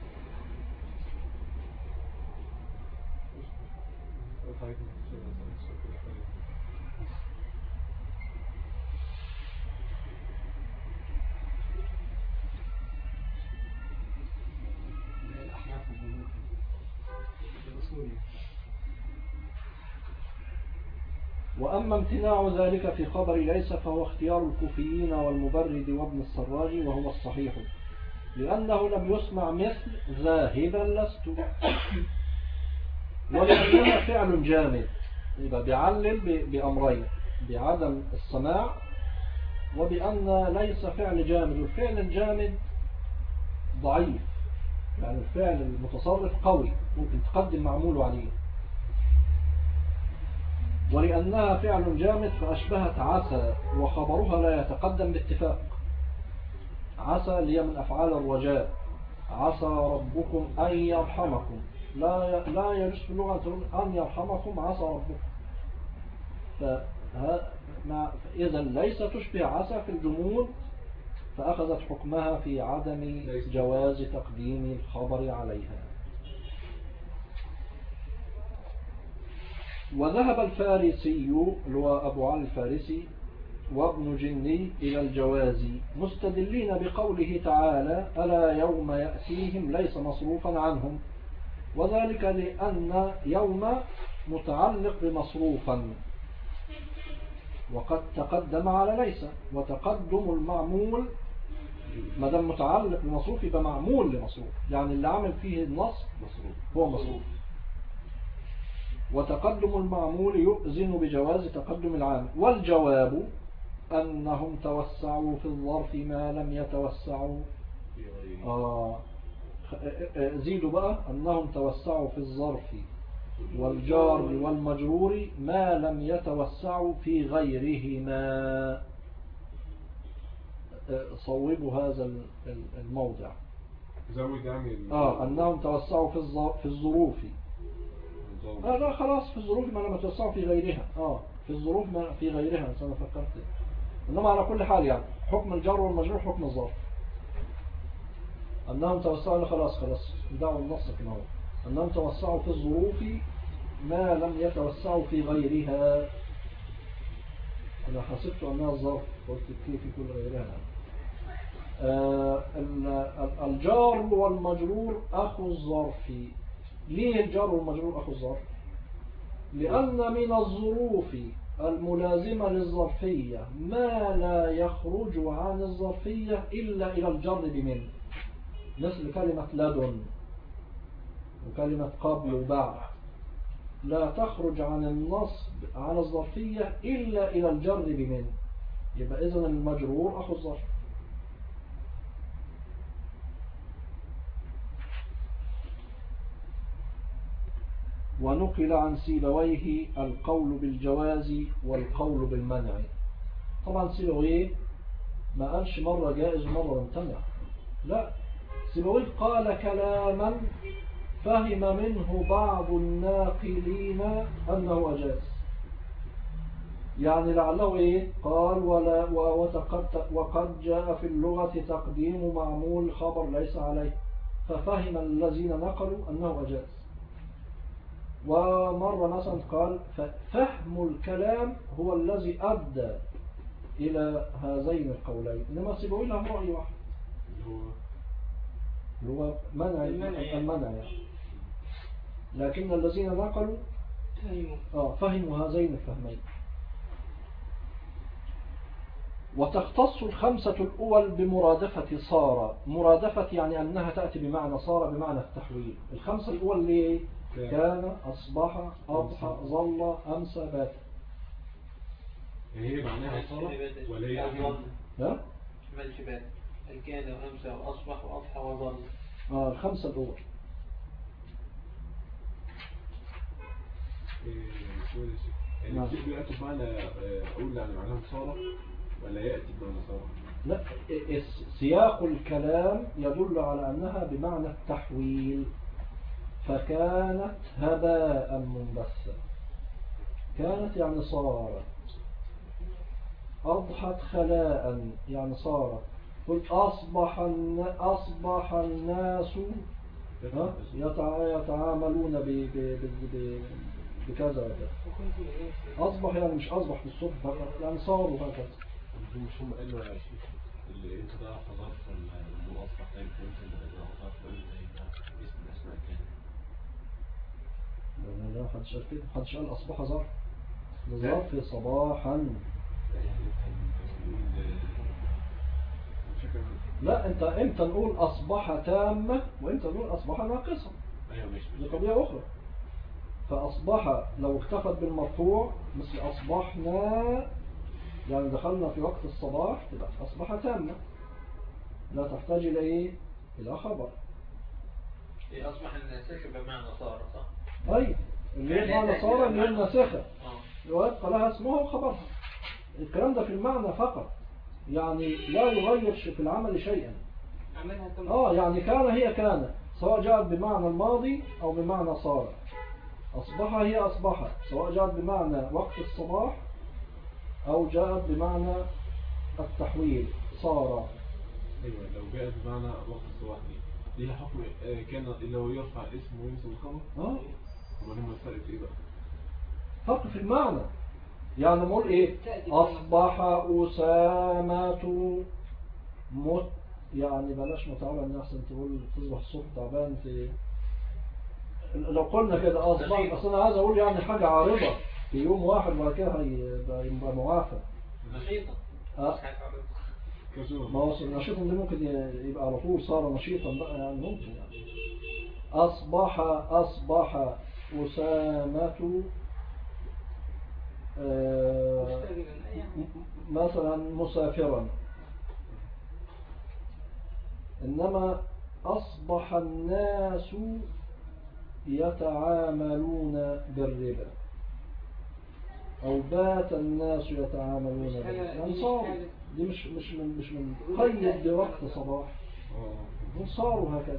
وأما امتناع ذلك في خبر ليس فهو اختيار الكوفيين والمبرد وابن السراج وهو الصحيح، لأنه لم يسمع مثل ذاهبا لست، ولأنها فعل جامد، يبقى بيعلل بأمرين: بعدم السماع وبأن ليس فعل جامد، والفعل الجامد ضعيف، يعني الفعل المتصرف قوي ممكن تقدم معموله عليه. ولأنها فعل جامد فأشبهت عسى، وخبرها لا يتقدم باتفاق. عسى لي من أفعال الرجاء، عسى ربكم أن يرحمكم، لا يجوز في اللغة تقول أن يرحمكم عسى ربكم، إذا ليس تشبه عسى في الجمود، فأخذت حكمها في عدم جواز تقديم الخبر عليها. وذهب الفارسي اللي هو أبو علي الفارسي وابن جني إلى الجواز، مستدلين بقوله تعالى ألا يوم يأتيهم ليس مصروفا عنهم، وذلك لأن يوم متعلق بمصروفا، وقد تقدم على ليس، وتقدم المعمول ما دام متعلق بمصروف يبقى معمول لمصروف، يعني اللي عمل فيه النص هو مصروف، وتقدم المعمول يؤذن بجواز تقدم العامل. والجواب أنهم توسعوا في الظرف ما لم يتوسعوا زيدوا بقى أنهم توسعوا في الظرف والجار والمجرور ما لم يتوسعوا في غيرهما. صوبوا هذا الموضع، زود يعني أنهم توسعوا في الظروف. لا خلاص في الظروف ما لم يتوسعوا في غيرها. في الظروف ما في غيرها، أنا فكرت. إنما على كل حال يعني حكم الجر والمجرور حكم الظرف. أنهم توسعوا خلاص دعوا النص كما هو، أنهم توسعوا في الظروف ما لم يتوسعوا في غيرها. أنا حسبت أنها الظرف، قلت كيف في كل غيرها. الجار والمجرور أخو الظرف. ليه الجار والمجرور أخو الظرف؟ لأن من الظروف الملازمة للظرفية ما لا يخرج عن الظرفية إلا إلى الجر بمن، مثل كلمة لدن وكلمة قبل وبعد، لا تخرج عن النصب عن الظرفية إلا إلى الجر بمن، يبقى إذن المجرور أخو الظرف. ونقل عن سيبويه القول بالجواز والقول بالمنع. طبعا سيبويه ما قالش مرة جائز ومرة ممتنع، لا، سيبويه قال كلاما فهم منه بعض الناقلين أنه أجاز، يعني لعله إيه قال وقد جاء في اللغة تقديم معمول خبر ليس عليه، ففهم الذين نقلوا أنه أجاز. ومرة مثلا قال ففهم الكلام هو الذي أدى إلى هذين القولين، إنما سيبوا لهم رأي واحد اللي هو المنع يعني. لكن الذين نقلوا فهموا هذين الفهمين. وتختص الخمسة الأول بمرادفة صار. مرادفة يعني أنها تأتي بمعنى صار بمعنى التحويل. الخمسة الأول اللي كان، أصبح، أضحى، ظل، أمسى، بات. هي معناها صار ولا هي ها؟ مالش بات. كان وأمسى وأصبح وأضحى وظل. الخمسة الأول. يعني بيأتي بمعنى أقول يعني معناها صار ولا يأتي بمعنى صار؟ لا، سياق الكلام يدل على أنها بمعنى التحويل. فكانت هباء منبثا. كانت يعني صارت. أضحت خلاء يعني صارت. قل أصبح الناس يتعاملون بكذا وكذا. أصبح يعني مش أصبح بالصبح فقط، يعني صاروا هكذا. مش هم قالوا يا شيخ اللي انت ده حضرت النور أصبح تاني فهمت اللي حضرت هيبقى اسم الأسماء كان. لا محدش قال كده، محدش قال أصبح ظرف. ظرف صباحا. لا، انت امتى نقول أصبح تامة وامتى نقول أصبح ناقصة. دي قضية أخرى. فأصبح لو اكتفت بالمرفوع مثل أصبحنا، يعني دخلنا في وقت الصباح، تبقى أصبح تامة لا تحتاج إلى إيه؟ إلى خبر. أصبح الناسخة بمعنى صار صح؟ أي اللي هي معنى صار اللي هي الناسخة ويبقى لها اسمها وخبرها. الكلام ده في المعنى فقط، يعني لا يغير في العمل شيئا. يعني كان هي كان، سواء جاءت بمعنى الماضي أو بمعنى صار. أصبح هي أصبحت، سواء جاءت بمعنى وقت الصباح أو جاءت بمعنى التحويل صار. أيوة لو جاءت بمعنى وقت الصباح دي لها حكم كان اللي هو يرفع اسم وينسب الخبر. وما هم الفرق في إيه بقى؟ فرق في المعنى. يعني نقول إيه؟ أصبح أسامة يعني بلاش متعبا الناس تقول تصبح الصبح تعبان في. لو قلنا كده أصبح، بس أنا عايز أقول يعني حاجة عارضة في يوم واحد ولا كده هيبقى معافى. نشيطة. ما هو نشيطا دي ممكن يبقى على طول صار نشيطا بقى، يعني ممكن يعني. أصبح أسامة مثلا مسافرا. إنما أصبح الناس يتعاملون بالربا، أو بات الناس يتعاملون بالربا. يعني صاروا، دي مش من قيد بوقت صباح، صاروا هكذا.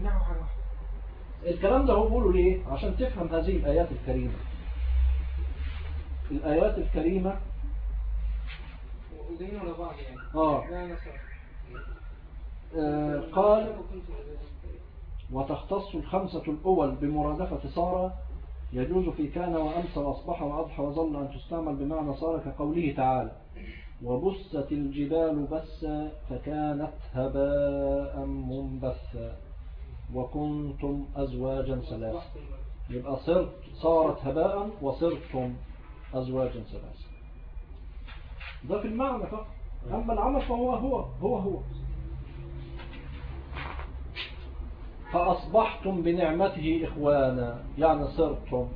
الكلام ده هو بيقوله ليه؟ عشان تفهم هذه الآيات الكريمة. الآيات الكريمة قال وتختص الخمسة الأول بمرادفة صار. يجوز في كان وأمسى وأصبح وأضحى وظل أن تستعمل بمعنى صار، كقوله تعالى وبست الجبال بسا فكانت هباء منبثا وكنتم أزواجا ثلاثة. يبقى صارت هباء وصرتم أزواجا ثلاثة. ده في المعنى فقط، أما العمل فهو فأصبحتم بنعمته إخوانا، يعني صرتم.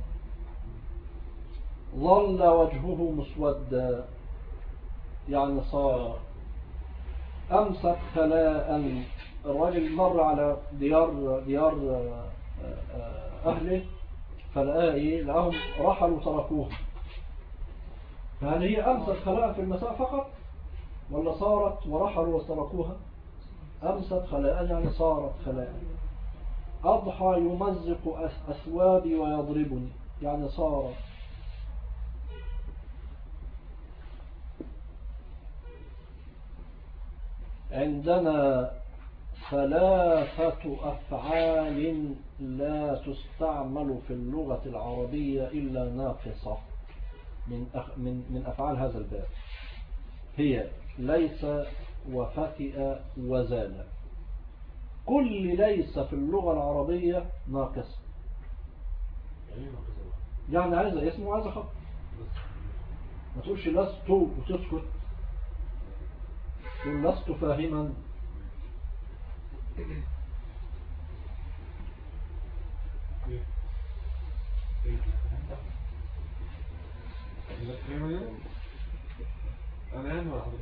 ظل وجهه مسودا، يعني صار. أمسك خلاء، الرجل مر على ديار أهله لقاهم رحلوا وتركوها. فهل هي أمسك خلاء في المساء فقط ولا صارت ورحلوا وتركوها؟ أمسك خلاء يعني صارت خلاء. أضحى يمزق أثوابي ويضربني، يعني صار. عندنا 3 أفعال لا تستعمل في اللغة العربية إلا ناقصة من أفعال هذا الباب، هي ليس وفتئ وزال. كل ليس في اللغة العربية ناقصة، يعني عايزة اسم وعايزة خبر. ما تقولش لست وتسكت، تقول لست فاهما. أنا يعني واحد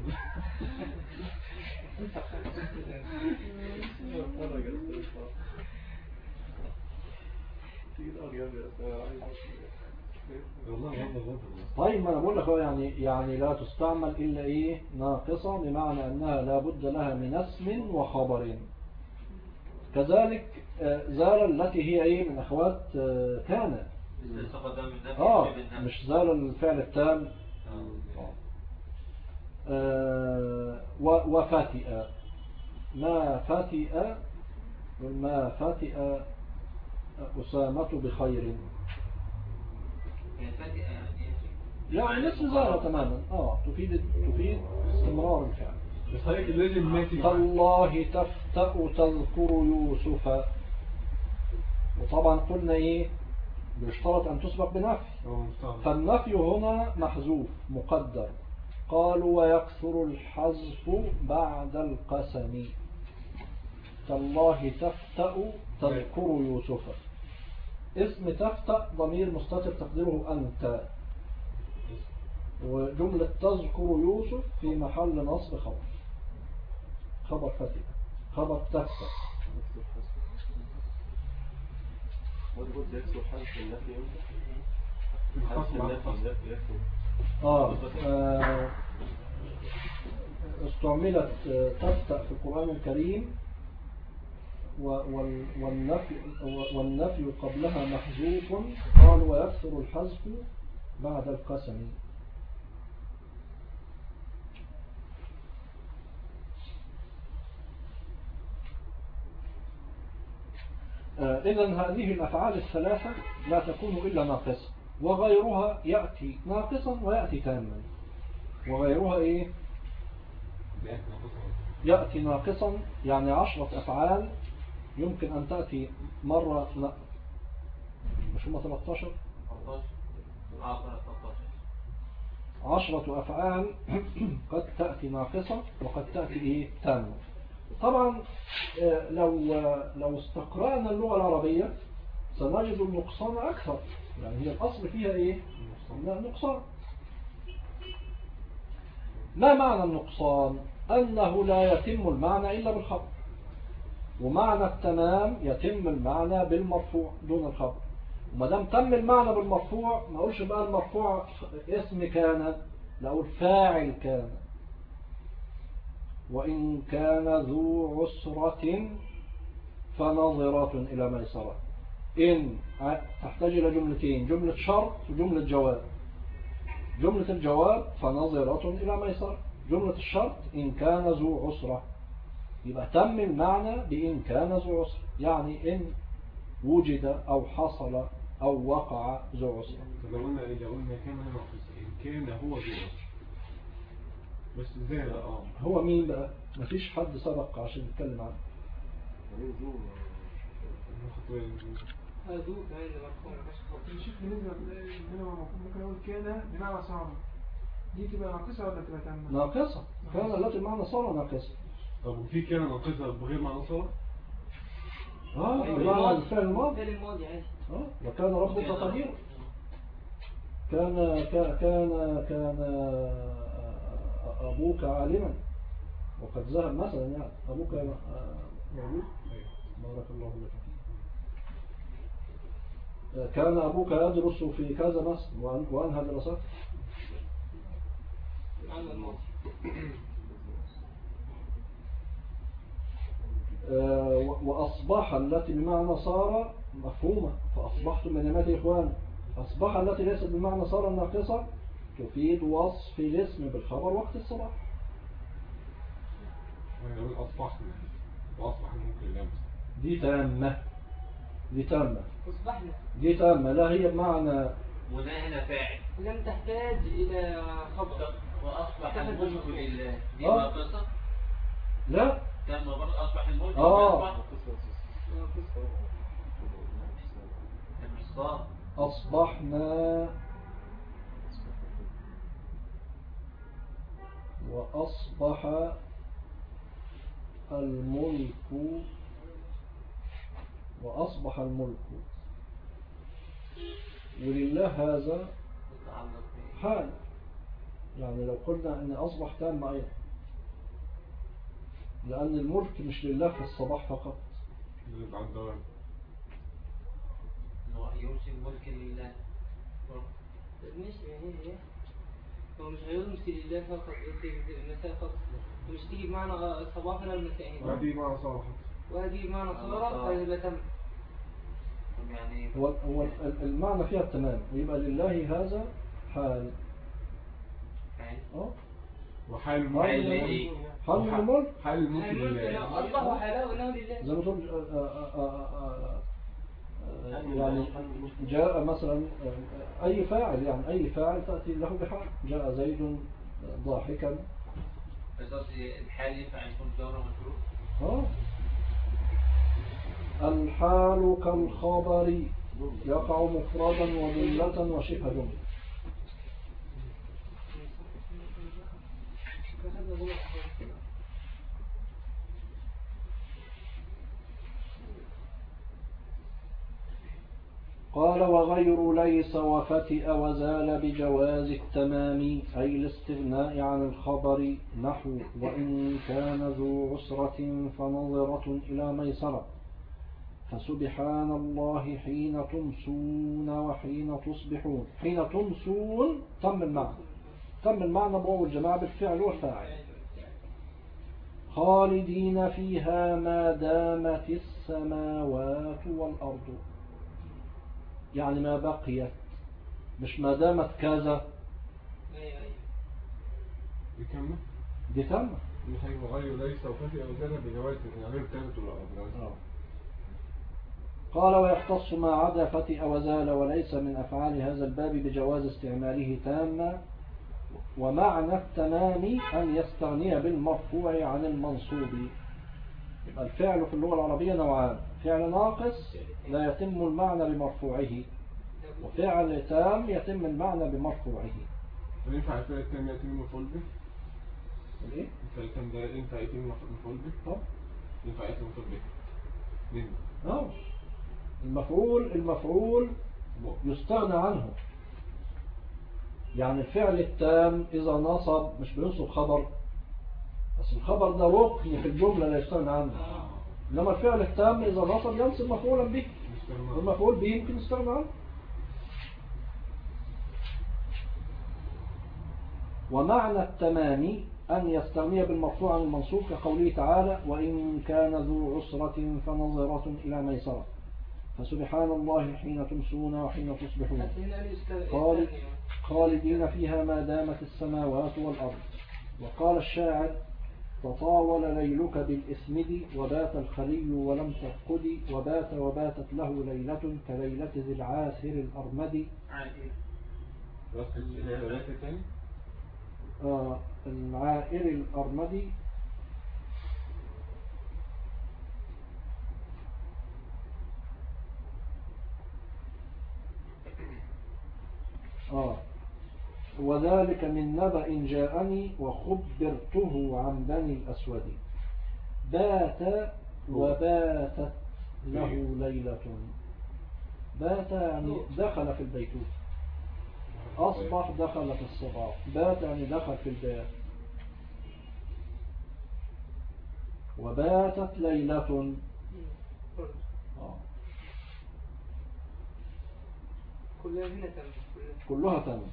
طيب ما أنا بقول لك يعني لا تستعمل إلا إيه ناقصة، بمعنى أنها لا بد لها من اسم وخبر. كذلك زال التي هي إيه من أخوات كان، مش زال الفعل التام. وفاتئ، ما فاتئ أسامة بخير، يعني نفس زال تماما. تفيد استمرار الفعل. بس هيك لازم ماتي. تالله تفتأ تذكر يوسف، وطبعا قلنا ايه بيشترط ان تسبق بنفي، فالنفي هنا محذوف مقدر. قالوا ويكثر الحذف بعد القسم. تالله تفتأ تذكر يوسف، اسم تفتأ ضمير مستتر تقديره أنت، وجملة تذكر يوسف في محل نصب خبر فتح، خبر تفتأ. استعملت تفتأ في القرآن الكريم، والنفي قبلها محذوف. قال ويكثر الحذف بعد القسم. إذن هذه الأفعال الثلاثة لا تكون إلا ناقصة، وغيرها يأتي ناقصا ويأتي تاما. وغيرها إيه؟ يأتي ناقصا، يعني 10 أفعال يمكن أن تأتي مرة مش هم 13 10 أفعال قد تأتي ناقصة وقد تأتي إيه تامة. طبعا لو استقرأنا اللغة العربية سنجد النقصان أكثر، يعني هي الأصل فيها إيه؟ نقصان. ما معنى النقصان؟ أنه لا يتم المعنى إلا بالخبر، ومعنى التمام يتم المعنى بالمرفوع دون الخبر. وما دام تم المعنى بالمرفوع ما أقولش بقى المرفوع اسم كان، لا أقول فاعل كان. وإن كان ذو عسرة فنظرة إلى ميسرة. إن تحتاج إلى جملتين، جملة شرط وجملة جواب. جملة الجواب فنظرة إلى ميسرة، جملة الشرط إن كان ذو عسرة. يبقى تم المعنى بإن كان ذو عسرة، يعني إن وجد أو حصل أو وقع ذو عسرة. لو قلنا كان ناقص، إن كان هو ذو عسرة بس ازاي بقى؟ هو مين بقى؟ مفيش حد سبق عشان نتكلم عنه. ذو كمان نشوف بالنسبة ممكن أقول كان بمعنى صار، دي تبقى ناقصة ولا تبقى تامة؟ ناقصة. كان التي بمعنى صار ناقصة. طب وفي كان ناقصة بغير معنى صار؟ بمعنى الفعل الماضي. الفعل الماضي عادي. وكان ربك قديرا. كان أبوك عالما وقد ذهب مثلا، يعني أبوك موجود. بارك الله لك. كان أبوك يدرس في كذا مثلا وأنهى دراسات. وأصبح التي بمعنى صار مفهومة، فأصبحتم من نعمة إخوان. أصبح التي ليست بمعنى صار الناقصة تفيد وصف الاسم بالخبر وقت الصباح. احنا نقول أصبحنا وأصبح الملك لله مثلا. دي تامة، دي تامة، أصبحنا دي تامة، لا هي بمعنى وده هنا فاعل. لم تحتاج إلى خبر. وأصبح الملك لله دي آه. ناقصة. لا تم برضه أصبح الملك آه. المصدر. أصبحنا وأصبح الملك، وأصبح الملك، ولله هذا حال. يعني لو قلنا أن أصبح تام أيضا، لأن الملك مش لله في الصباح فقط. بعد الدوام يرسل الملك لله. مش هي هو مش هيرمسي لله فقط المساء فقط، مش تيجي بمعنى الصباح ولا المساء هنا. ودي مع صالح. وهذه بمعنى صارة فيبقى تم. يعني هو المعنى فيها التمام، يبقى لله هذا حال. وحال حال الملك الملك، حال الملك لله. أصبح وحاله إنه لله. زي ما تقول يعني جاء مثلا أي فاعل، يعني أي فاعل تأتي له بحال. جاء زيد ضاحكا. بس الحال ينفع يكون جار ومجرور. الحال كالخبر يقع مفردا وجملة وشبه جملة. قال وغير ليس وفتئ وزال بجواز التمام، أي الاستغناء عن الخبر، نحو وإن كان ذو عسرة فنظرة إلى ميسرة، فسبحان الله حين تمسون وحين تصبحون. حين تمسون تم المعنى، تم المعنى بواو الجماعة بالفعل والفاعل. خالدين فيها ما دامت السماوات والأرض، يعني ما بقيت، مش ما دامت كذا. دي كاملة؟ دي تامة. دي حاجة وغير ليس وفتئ وزال بجواز يعني غير تامة ولا قال ويختص ما عدا فتئ وزال وليس من أفعال هذا الباب بجواز استعماله تاما. ومعنى التمام أن يستغني بالمرفوع عن المنصوب. يبقى الفعل في اللغة العربية نوعان: فعل ناقص لا يتم المعنى بمرفوعه، وفعل تام يتم المعنى بمرفوعه. ينفع الفعل التام يتم مفعول به؟ ايه؟ الفعل التام ده ينفع يتم مفعول به؟ ينفع يتم مفعول به مين؟ المفعول يستغنى عنه. يعني الفعل التام إذا نصب مش بينصب خبر، بس الخبر ده ركن في الجملة لا يستغنى عنه. إنما الفعل التام إذا نصب ينصب مفعولا به، والمفعول به يمكن يستغنى عنه. ومعنى التمام أن يستغني بالمرفوع عن المنصوب، كقوله تعالى وإن كان ذو عسرة فنظرة إلى ميسرة، فسبحان الله حين تمسون وحين تصبحون، خالدين فيها ما دامت السماوات والأرض. وقال الشاعر تطاول ليلك بالإسمد وبات الخلي ولم تفقد، وباتت له ليلة كليلة ذي العاسر الأرمد. العائر الأرمدي. وذلك من نبأ جاءني وخبرته عن بني الأسود. بات وباتت له ليلة. بات يعني دخل في البيتوت، أصبح دخل في الصباح، بات يعني دخل في البيت. وباتت ليلة كلها تم.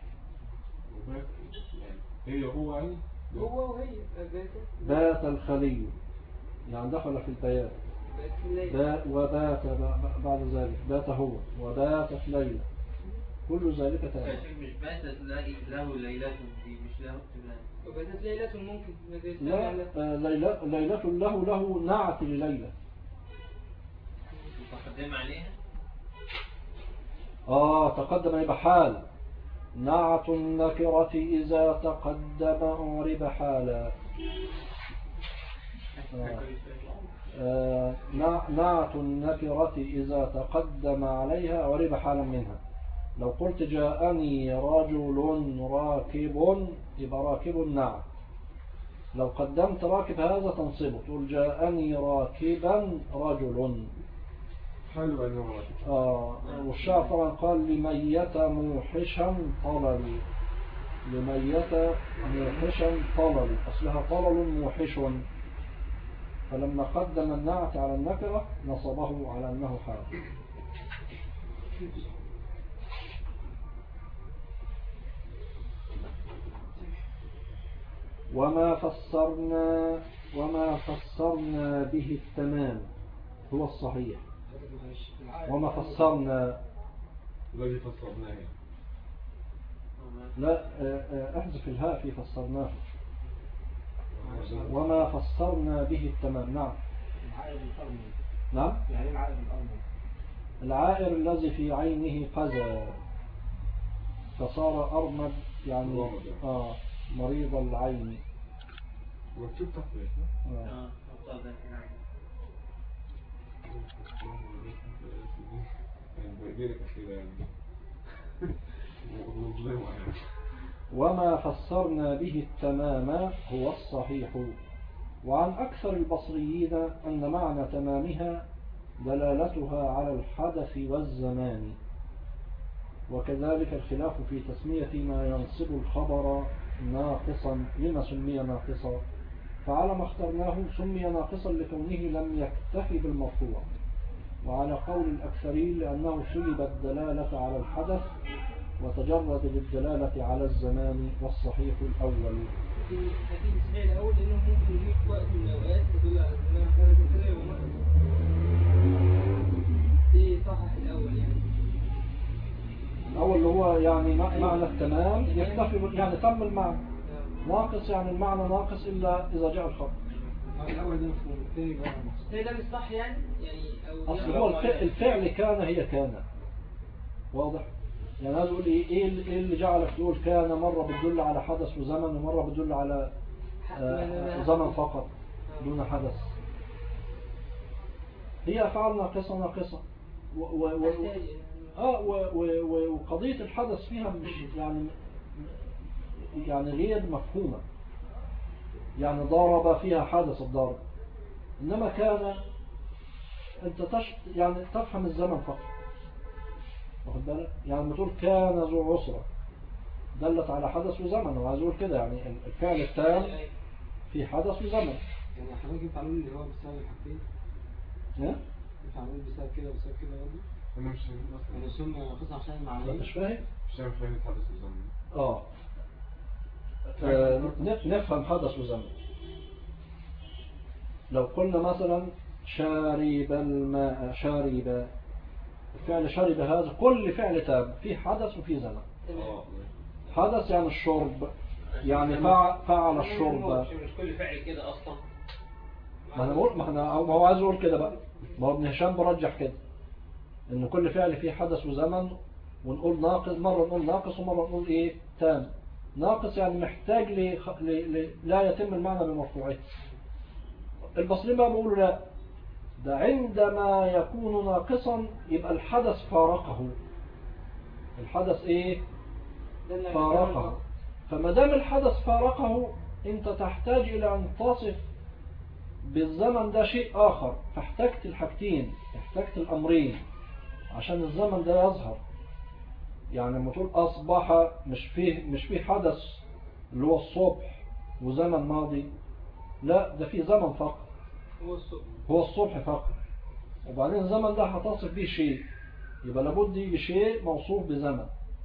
هي هو يعني هو وهي بات الخلي يعني دخل في البيات. وبات بعد ذلك بات هو وباتت ليلة. كل ذلك تام. مش باتت له ليلة دي مش له تمام. وبدت ليلة ممكن لا ليلة له نعت لليلة. تقدم عليها تقدم يبقى حال. نعت النكرة إذا تقدم أعرب حالا. نعت النكرة إذا تقدم عليها أعرب حالا منها. لو قلت جاءني رجل راكب يبقى راكب نعت. لو قدمت راكب هذا تنصبه تقول جاءني راكبا رجل. حلو أنه راكب. والشعر طبعا قال لميت موحشا طلل. لميت موحشا طلل أصلها طلل موحش، فلما قدم النعت على النكرة نصبه على أنه حال. وما فسرنا به التمام هو الصحيح. وما فسرنا الذي فسرناه لا احذف الهاء في فسرناه. وما فسرنا به التمام. نعم. نعم. يعني العائر الأرض العائر الذي في عينه قذى فصار أرمد يعني مريض العين. مكتوب تحت وما فسرنا به التمام هو الصحيح. وعن أكثر البصريين أن معنى تمامها دلالتها على الحدث والزمان. وكذلك الخلاف في تسمية ما ينصب الخبر ناقصا. لما سمي ناقصا؟ فعلى ما اخترناه سمي ناقصا لكونه لم يكتفي بالمرفوع. وعلى قول الأكثرين لأنه سلب الدلالة على الحدث وتجرد للدلالة على الزمان. والصحيح الأول. أكيد الصحيح الأول لأنه ممكن يجيب وقت من الأوقات يدل على الزمان. دي صحيح الأول يعني. الأول اللي هو يعني معنى التمام يكتفي يعني تم المعنى. ناقص يعني المعنى ناقص إلا إذا جاء الخبر. الأول ده مفهوم، الثاني بقى مقصود. ده مش صح يعني أو أصل هو الفعل كان هي كان واضح. يعني هذا يقول إيه اللي جعلك تقول كان مرة بتدل على حدث وزمن ومرة بتدل على زمن فقط دون حدث. هي أفعال ناقصة وقضية الحدث فيها مش يعني غير مفهومة. يعني ضرب فيها حدث الضرب، إنما كان أنت يعني تفهم الزمن فقط. واخد بالك؟ يعني لما تقول كان ذو عسرة دلت على حدث وزمن. وعايز أقول كده يعني الفعل التام في حدث وزمن. يعني حضرتك ينفع نقول اللي هو بسبب الحاجتين؟ ينفع نقول بسبب كده وبسبب كده برضه؟ أنا مش فاهم. أنا سمي ناقص عشان المعنى. مش فاهم حدث الزمن. نفهم حدث وزمن. لو قلنا مثلا شارب الماء شارب، الفعل شارب هذا كل فعل تام في حدث وفي زمن. حدث يعني الشرب، يعني فعل الشرب. مش كل فعل كده اصلا. ما هو عايز يقول كده بقى. ما هو ابن هشام برجح كده ان كل فعل فيه حدث وزمن. ونقول ناقص، مرة نقول ناقص ومرة نقول ايه تام. ناقص يعني محتاج لا يتم المعنى بمرفوعه. البصريين بقى بيقولوا لا، ده عندما يكون ناقصا يبقى الحدث فارقه. الحدث ايه فارقه. فما دام الحدث فارقه انت تحتاج الى ان تصف بالزمن ده شيء اخر. فاحتجت الحاجتين، احتجت الامرين عشان الزمن ده يظهر. يعني لما تقول اصبح مش فيه حدث اللي هو الصبح وزمن ماضي، لا ده فيه زمن فقط هو الصبح فقط. وبعدين الزمن ده هتصف به شيء، يبقى لابد يجي شيء موصوف بزمن.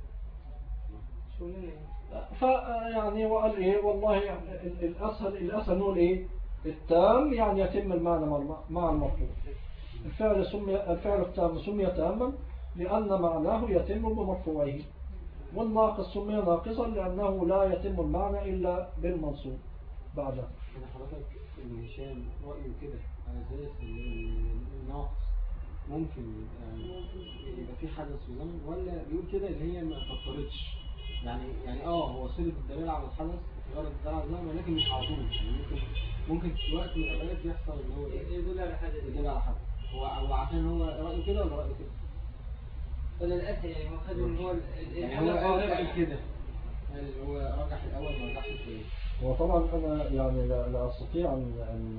فيعني وقال ايه والله الاسهل نقول ايه التام يعني يتم المعنى مع المرفوع. الفعل التام سمي تاما لأن معناه يتم بمرفوعه. والناقص سمي ناقصا لأنه لا يتم المعنى إلا بالمنصوب بعده. أنا حضرتك ابن هشام رأيه كده على أساس الناقص ممكن يبقى في حدث في زمن، ولا بيقول كده اللي هي ما فكرتش يعني هو صلة الدلالة على الحدث غير الدلالة على الزمن، ولكن مش على طول. يعني ممكن في وقت من الأوقات يحصل اللي هو يدل على حدث. يدل على حدث. هو عشان هو رأيه كده ولا رأيه كده؟ ولا الأسهل يعني هو خد إن هو يعني هو قال كده، قال هو رجح الأول ما رجحش الثاني. وطبعا أنا يعني لا أستطيع أن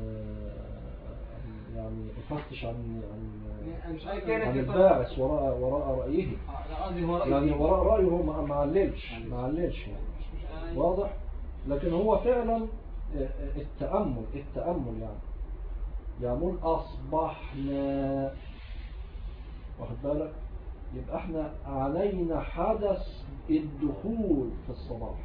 يعني أفتش عن الباعث وراء رأيه. يعني وراء رأيه هو ما عللش يعني. واضح. لكن هو فعلا التأمل يعني أصبحنا، واخد بالك، يبقى احنا علينا حدث الدخول في الصباح،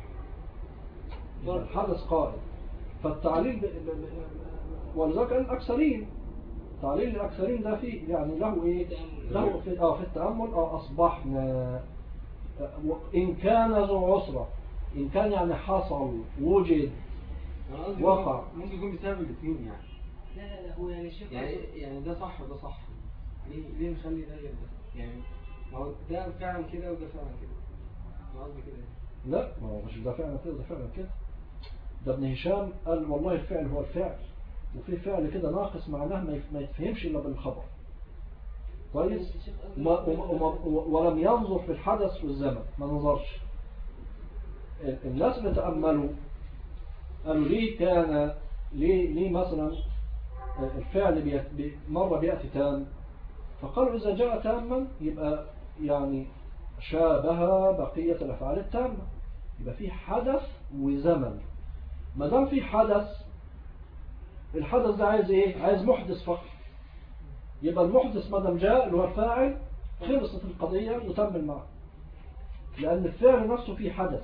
الحدث قائم. فالتعليل ولذلك الأكثرين، تعليل الأكثرين ده فيه يعني له إيه؟ له في التأمل. أصبحنا إن كان ذو عسرة، إن كان يعني حصل وجد وقع، ممكن يكون بسبب الاثنين يعني. لا هو يعني شوف يعني ده صح وده صح. ليه نخلي ده غير ده؟ يعني ما هو ده فعلا كده وده فعلا كده. أنا قصدي كده. لا، ما هو مش ده فعلا كده ده فعلا كده. ده ابن هشام قال والله الفعل هو الفعل، وفي فعل كده ناقص معناه ما يتفهمش إلا بالخبر. كويس. ولم ينظر في الحدث والزمن، ما نظرش. الناس اللي تأملوا قالوا ليه مثلا الفعل مرة بيأتي تام، فقالوا إذا جاء تاما يبقى يعني شابه بقية الأفعال التامة، يبقى في حدث وزمن. ما دام في حدث، الحدث ده عايز ايه؟ عايز محدث فقط. يبقى المحدث ما دام جاء اللي هو الفاعل، خلصت القضية وتم المعنى، لأن الفعل نفسه فيه حدث،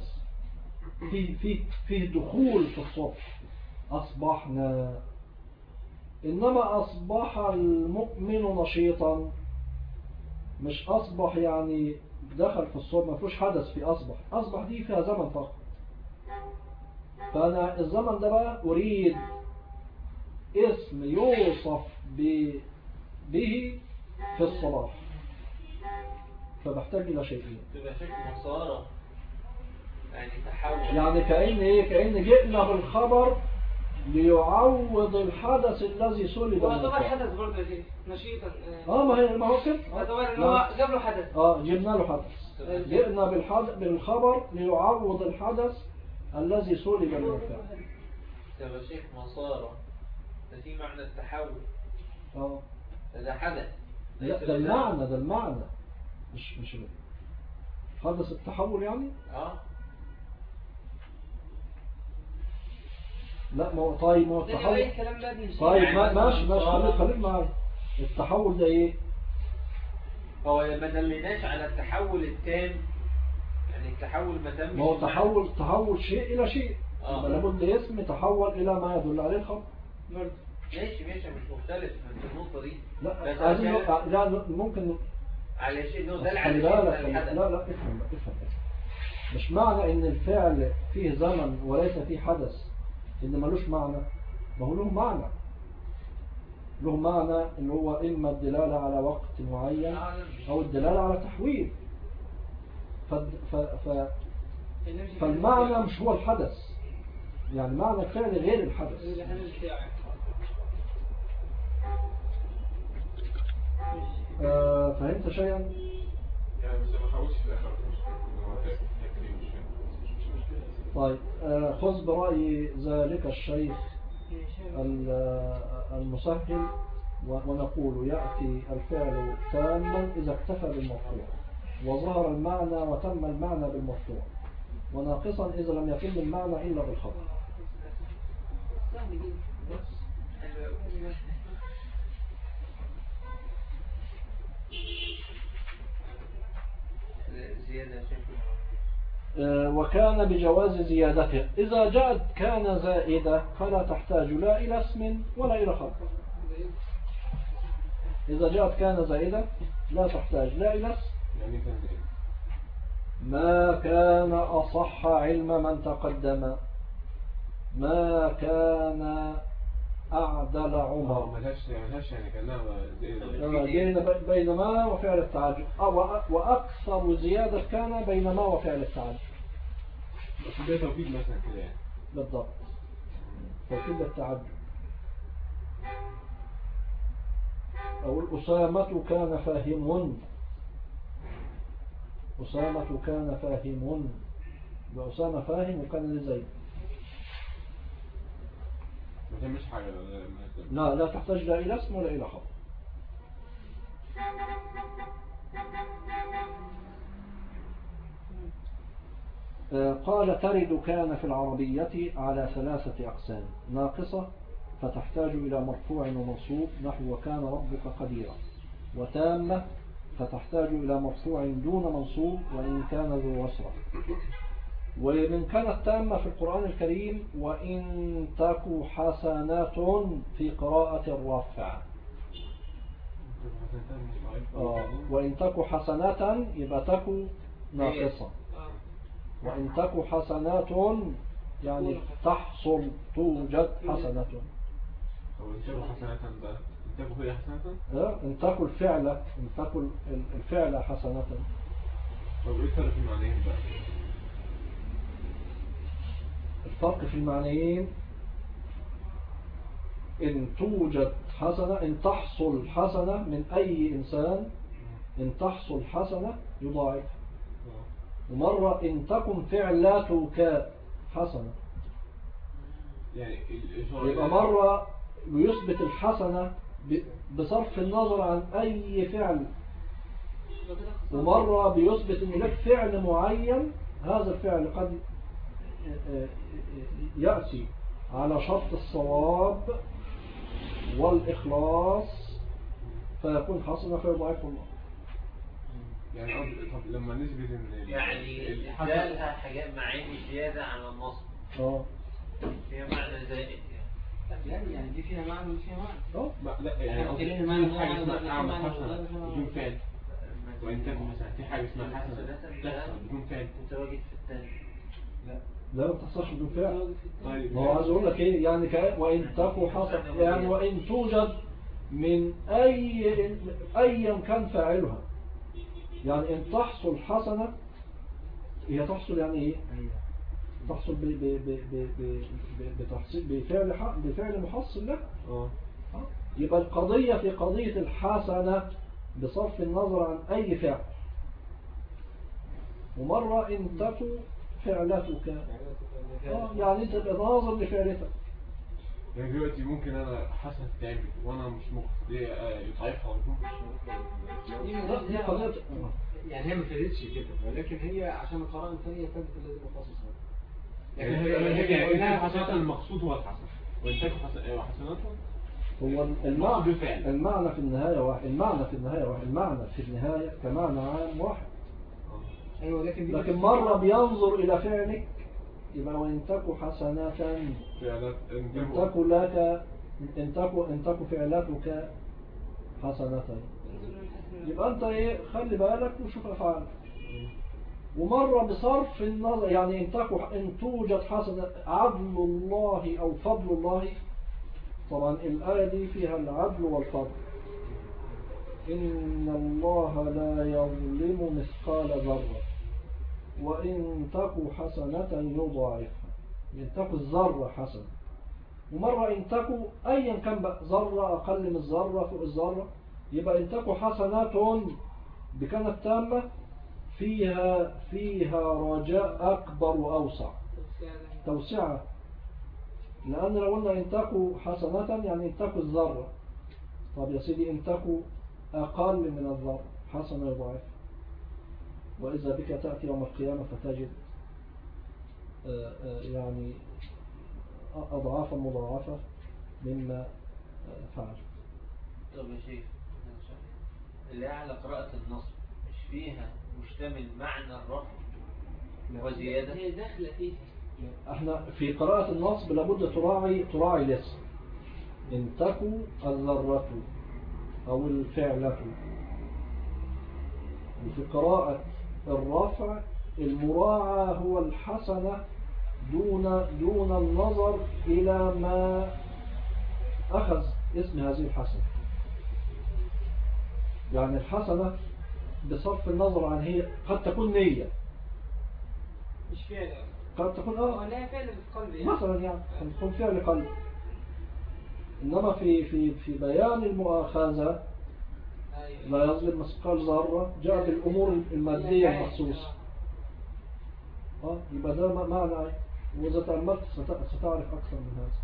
فيه دخول في الصبح. أصبحنا. إنما أصبح المؤمن نشيطا، مش أصبح يعني دخل في الصبح، ما فيهوش حدث في أصبح دي فيها زمن فقط. فأنا الزمن ده بقى أريد اسم يوصف به في الصلاح، فبحتاج إلى شيئين. تبقى شكل مصارى يعني تحول، يعني كأن جئنا بالخبر ليعوض الحدث الذي سلب من هو طبعا الفعل. حدث برضه نشيطا. ما هو كده. طبعا ان هو جاب له حدث. جبنا له حدث. جئنا بالخبر ليعوض الحدث الذي سلب من الفعل. تبقى شيخ مصارى، ففي معنى التحول. ده حدث. لا، ده المعنى مش حدث التحول يعني. لا، ما هو طيب، ما هو التحول. طيب ماشي خليك معايا. التحول ده ايه؟ هو ما دلناش على التحول التام، يعني التحول ما تمش. ما هو تحول شيء الى شيء، يبقى لابد اسم تحول الى ما يدل عليه الخبر. ماشي مش مختلف في النقطه دي. لا ممكن على شيء انه دل على شيء. لا افهم. مش معنى ان الفعل فيه زمن وليس فيه حدث إن ملوش معنى. ما هو له معنى اللي هو إما الدلالة على وقت معين أو الدلالة على تحويل. فالمعنى مش هو الحدث، يعني معنى الفعل غير الحدث. فهمت شيئا؟ يعني بس ما حاولش في الآخر. طيب، خذ برأي ذلك الشيخ المسهل، ونقول يأتي الفعل تاما إذا اكتفى بالمرفوع وظهر المعنى وتم المعنى بالمرفوع، وناقصا إذا لم يتم المعنى إلا بالخبر. وكان بجواز زيادته. إذا جاءت كان زائدة فلا تحتاج لا إلى اسم ولا إلى خبر. إذا جاءت كان زائدة لا تحتاج لا إلى اسم. يعني كان زائدة ما كان أصح علم من تقدم، ما كان أعدل عمر. ملهاش يعني كأنها بين ما وفعل التعجب، وأكثر زيادة كان بين ما وفعل التعجب. بس ده توكيد مثلا كده يعني. بالضبط، توكيد التعجب. أو أسامة كان فاهم، أسامة كان فاهم، وأسامة فاهم وكان لزيد. ما تعملش حاجة. لا تحتاج لا إلى اسم ولا إلى خبر. قال ترد كان في العربية على 3 أقسام: ناقصة فتحتاج إلى مرفوع ومنصوب نحو وكان ربك قديرا، وتامة فتحتاج إلى مرفوع دون منصوب وإن كان ذو وسرة. ومن كانت تامة في القرآن الكريم وإن تك حسنات في قراءة الرافع. وإن تك حسنات يبقى تك ناقصة، وإن تك حسنات يعني تحصل توجد حسنات. وإن تك حسنات بقى إن تك هي حسنات؟ إن تك الفعل، إن تك الفعل حسنات. طب إيه الفرق في المعنيين بقى؟ الفرق في المعنيين إن توجد حسنة، إن تحصل حسنة من أي إنسان، إن تحصل حسنة يضاعف. ومرة إن تكن فعلاتك حسنة، يعني يبقى مرة يثبت الحسنة بصرف النظر عن أي فعل، ومرة بيثبت أن لك فعل معين، هذا الفعل قد يأتي على شرط الصواب والإخلاص فيكون حسنة فيضاعف الله. يعني طب لما نثبت ان يعني ادالها حاجات معاني زيادة عن النصب فيها معنى زائد يعني دي فيها معنى ودي فيها معنى. لا يعني في حاجة اسمها أعمل حسنة بدون فعل، وإن تكن مثلا في حاجة اسمها حسنة تحصل بدون فعل. متواجد في الثاني. لا ما تحصلش بدون فعل. طيب ما هو عايز اقول لك ايه يعني وإن تكن حسنة، يعني وإن توجد من أيا كان فاعلها، يعني إن تحصل حسنة هي تحصل يعني إيه؟ تحصل بفعل محصل له. يبقى القضية في قضية الحسنة بصرف النظر عن أي فعل. ومرة إن تكو فعلتك، يعني أنت ناظر لفعلتك. يعني دلوقتي ممكن أنا حسنة تعمل وأنا مش مخ دي يضعفها دي قضية يعني هي ما فادتش كده، ولكن هي عشان القراءة الثانية فادت الذي مخصصها. يعني هي حسنات المقصود هو الحسن، وإن تكن حسناتها هو المعنى في النهاية واحد، المعنى في النهاية كمعنى عام واحد. أيوة لكن مرة بينظر إلى فعلك يبقى وإن تكو حسنات إن تكو فعلاتك حسنتين، يبقى أنت إيه خلي بالك وشوف أفعالك. ومرة بصرف النظر يعني إن توجد حسنة عدل الله أو فضل الله. طبعا الآية دي فيها العدل والفضل. إن الله لا يظلم مثقال ذرة وإن تكو حسنة يضاعفها. إن تكو الذرة حسنة. ومرة إن تكو أيا كان بقى ذرة أقل من الذرة فوق الذرة، يبقى إن تكو حسنات بكانت تامة فيها رجاء أكبر وأوسع توسعة. لأن لو قلنا إن تكو حسنة يعني إن تكو الذرة، طب يا سيدي إن تكو أقل من الذرة حسنة يضاعف. وإذا بك تأتي يوم القيامة فتجد يعني أضعافا مضاعفة مما فعل. طب يا شيخ اللي على قراءة النصب مش فيها مشتمل معنى الرفع وزيادة؟ هي داخلة فيه. احنا في قراءة النصب لابد تراعي الاسم. إن تكو الذرة أو الفعلة. وفي قراءة الرفع المراعى هو الحسنة دون النظر إلى ما أخذ اسم هذه الحسنة. يعني الحسنة بصرف النظر عن هي قد تكون نية، مش فعل قد تكون لا فعل بالقلب يعني. مثلا يعني قد تكون فعل قلب. إنما في بيان المؤاخذة لا يظلم مثقال ذرة جاء بالأمور المادية المخصوصة. يبقى ده معنى. وإذا تأملت ستعرف أكثر من هذا.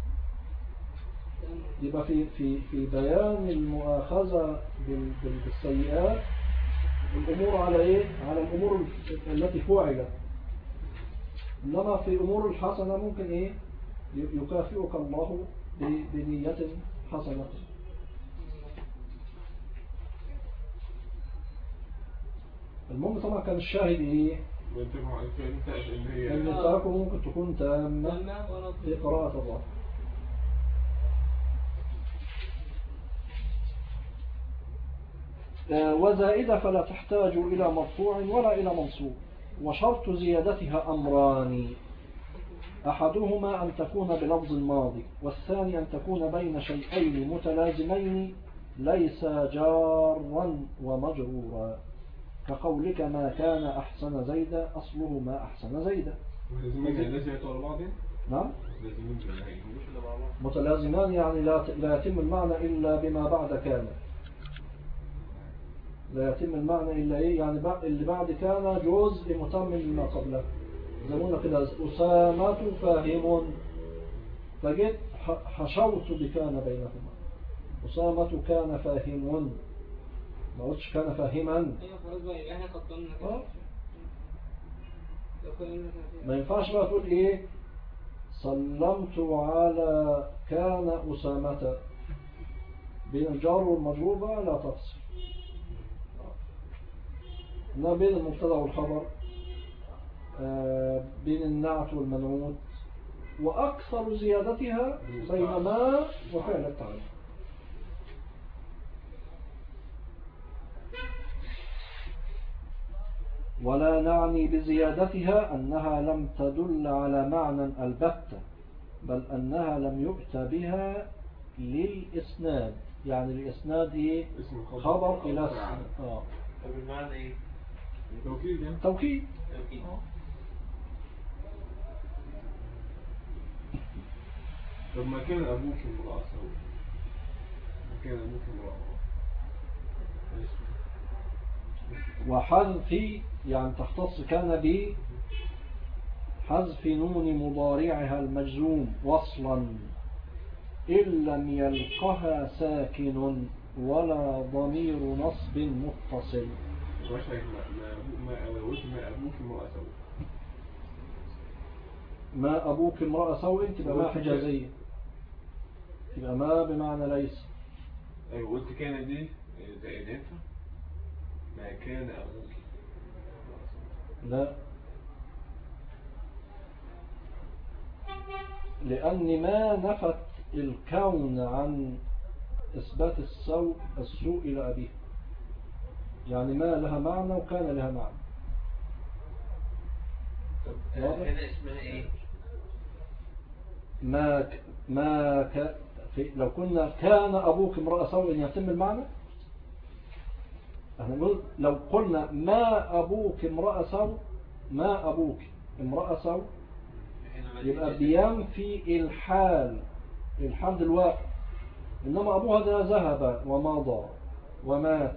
يبقى في بيان المؤاخذة بالسيئات الأمور على إيه؟ على الأمور التي فعلت. إنما في أمور الحسنة ممكن إيه؟ يكافئك الله بنية حسنة. المهم طبعا كان الشاهد إيه؟ أن الترك ممكن تكون تامة في قراءة الله. وزائدة فلا تحتاج إلى مرفوع ولا إلى منصوب. وشرط زيادتها أمران: أحدهما أن تكون بلفظ الماضي، والثاني أن تكون بين شيئين متلازمين ليس جارا ومجرورا، كقولك ما كان أحسن زيد أصله ما أحسن زيد. نعم متلازمان يعني لا يتم المعنى إلا بما بعد كان. لا يتم المعنى إلا إيه؟ يعني اللي بعد كان جزء متمم لما قبله. زي ما قلنا كده أسامة فاهم، فجد حشوت بكان بينهما. أسامة كان فاهم، ما قلتش كان فاهما. ايوه خلاص بقى يبقى احنا قدمنا كده. ما ينفعش بقى تقول ايه سلمت على كان أسامة. بين الجار والمجرور بقى لا تفصل. إنما بين المبتدا والخبر، بين النعت والمنعوت، وأكثر زيادتها بين ما وفعل التعليم. ولا نعني بزيادتها أنها لم تدل على معنى البتة، بل أنها لم يؤت بها للإسناد. يعني الإسناد إيه؟ خبر إلى السناد. طب المعنى إيه؟ توكيد يعني. توكيد. طب ما كان أبوك امرأة سوء، ما كان أبوك امرأة. وحذف يعني تختص كان بحذف نون مضارعها المجزوم وصلا إن لم يلقها ساكن ولا ضمير نصب متصل. ما أبوك امرأة سوء تبقى ما حجازية، تبقى ما بمعنى ليس. أيوة قلت كان دي زائد ينفع ما كان أبوك. لا، لأن ما نفت الكون عن إثبات السوء إلى أبيه. يعني ما لها معنى وكان لها معنى. طب هنا اسمها إيه؟ لو كنا كان أبوك امرأة سوء يتم المعنى. احنا نقول لو قلنا ما أبوك امرأة سوء، ما أبوك امرأة سوء، يبقى بينفي الحال دلوقتي. إنما أبوها ده ذهب ومضى ومات،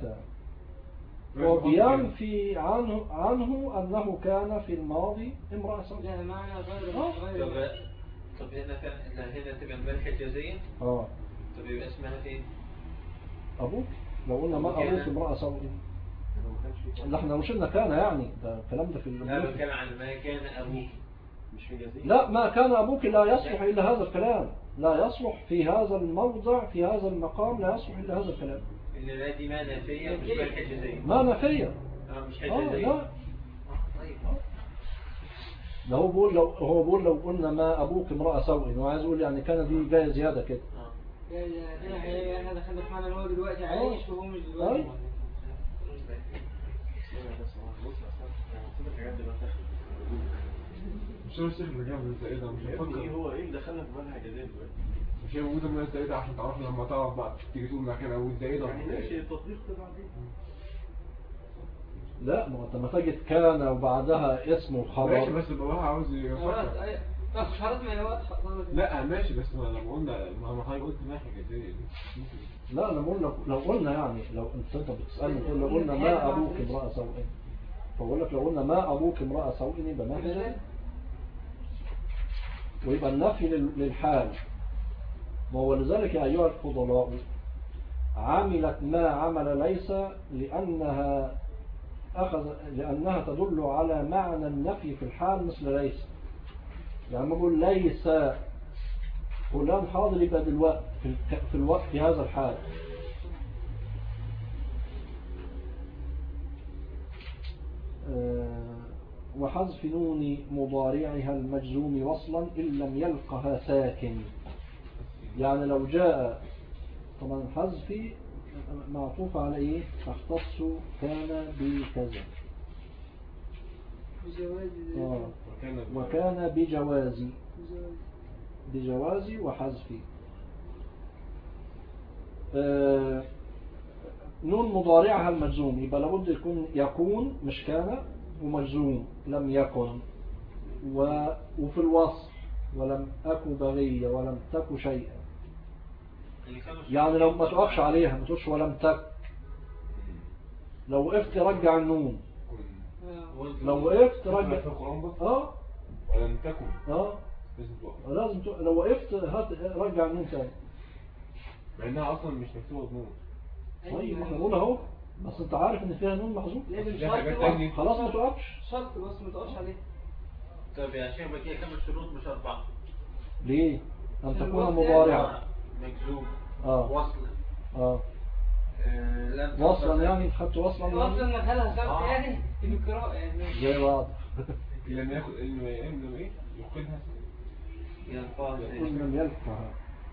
وبينفي عنه أنه كان في الماضي امرأة سوء. لا معنى غير. طب هنا تبقى المال حجازية. طب يبقى اسمها فين؟ أبوك. لو قلنا ما أبوك امرأة سوء، اللي احنا مش قلنا كان، يعني ده الكلام ده في لا بتكلم عن ما كان أبوك مش حجازية. لا، ما كان أبوك لا يصلح إلا هذا الكلام. لا يصلح في هذا الموضع، في هذا المقام لا يصلح إلا هذا الكلام. اللي لا دي ما نافية مش مال حجازية. ما نافية. مش حجازية. لا. ده هو بيقول لو قلنا ما أبوك امرأة سوء، هو عايز يقول يعني كان دي جاية زيادة كده. احنا دخلنا في معنى ان هو دلوقتي عايش وهو مش دلوقتي. مش هو الشيخ اللي جاب الزائدة مش يا ابني هفكر. ايه هو ايه اللي دخلنا في منهج جديد دلوقتي؟ مش هي موجودة من الزائدة عشان تعرف لما تعرف بقى تيجي تقول مكان أو الزائدة. يعني ماشي التطبيق ده بعدين. لا، ما انت لما تجد كان وبعدها اسم ماشي وخبر. بس باباها عاوز خلاص يفكر. ايوه. طب خلاص ما هي واضحه. لا ماشي بس لما قلنا ما حضرتك قلت ناحية جديدة. لا، انا بقول لك لو قلنا يعني لو انت بتسالني تقول لو قلنا ما ابوك امراه سوء، فبقول لك لو قلنا ما ابوك امراه سوء يبقى ما هي، ويبقى النفي للحال. ما هو لذلك يا ايها الفضلاء عملت ما عمل ليس لانها تدل على معنى النفي في الحال مثل ليس. يعني ما بقول ليس فلان حاضر يبقى دلوقتي في الوقت في هذا الحال. وحذف نون مضارعها المجزوم وصلا إن لم يلقها ساكن. يعني لو جاء طبعا الحذف معطوف على ايه؟ تختص كان بكذا وكان بجواز وحذف. نون مضارعها المجزوم يبقى لابد يكون مش كان ومجزوم لم يكن وفي الوصف ولم أكو بغية ولم تك شيئا. يعني لو ما تقفش عليها ما تقولش ولم تك، لو وقفت رجع النون، لو وقفت رجع في القرآن بس ولم تكن لازم لو وقفت رجع النون تاني مع انها اصلا مش مكتوبه بنون. طيب احنا بنقول اهو، بس انت عارف ان فيها نون محذوف. خلاص ما تقفش، شرط بس ما تقفش عليه. طب يا شيخ بقى كم الشروط مش 4؟ ليه؟ أن تكون مضارعة مجزوم وصل وصلا يعني خدت وصلا مكانها شرط يعني في القراءة يعني زي بعض. لما ياخد لما ايه يقولها إن لم يلقها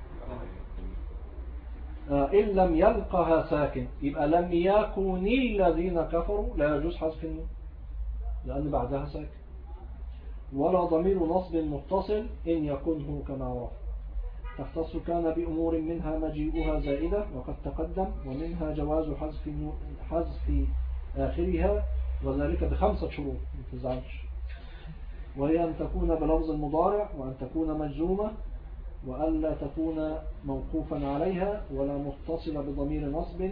إن لم يلقها ساكن يبقى لم يكن الذين كفروا لا يجوز حذف النون لأن بعدها ساكن. ولا ضمير نصب متصل إن يكنه كما عرف. تختص كان بأمور منها مجيئها زائدة وقد تقدم، ومنها جواز حذف آخرها وذلك ب5 شروط ما تزعلش، وهي أن تكون بلفظ المضارع وأن تكون مجزومة وألا تكون موقوفا عليها ولا متصلة بضمير نصب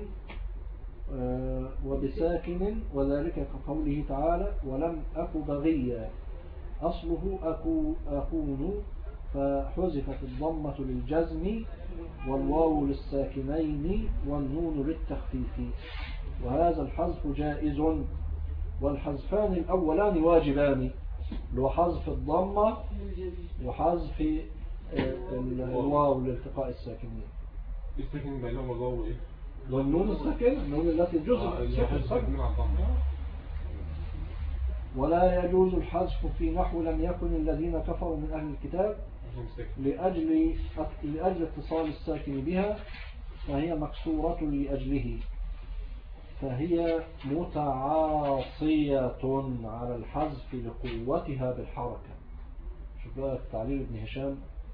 وبساكن، وذلك كقوله تعالى ولم أك بغيا أصله أكون فحذفت الضمة للجزم والواو للساكنين والنون للتخفيف، وهذا الحذف جائز. والحذفان الأولان واجبان، لو حذف الضمة وحذف الواو لالتقاء الساكنين. الساكن بينهم الواو ايه؟ والنون الساكنة النون التي جزء الساكن. ولا يجوز الحذف في نحو لم يكن الذين كفروا من أهل الكتاب لأجل اتصال الساكن بها، فهي مكسورة لأجله، فهي متعاصية على الحذف لقوتها بالحركة. شوف بقى تعليل ابن هشام.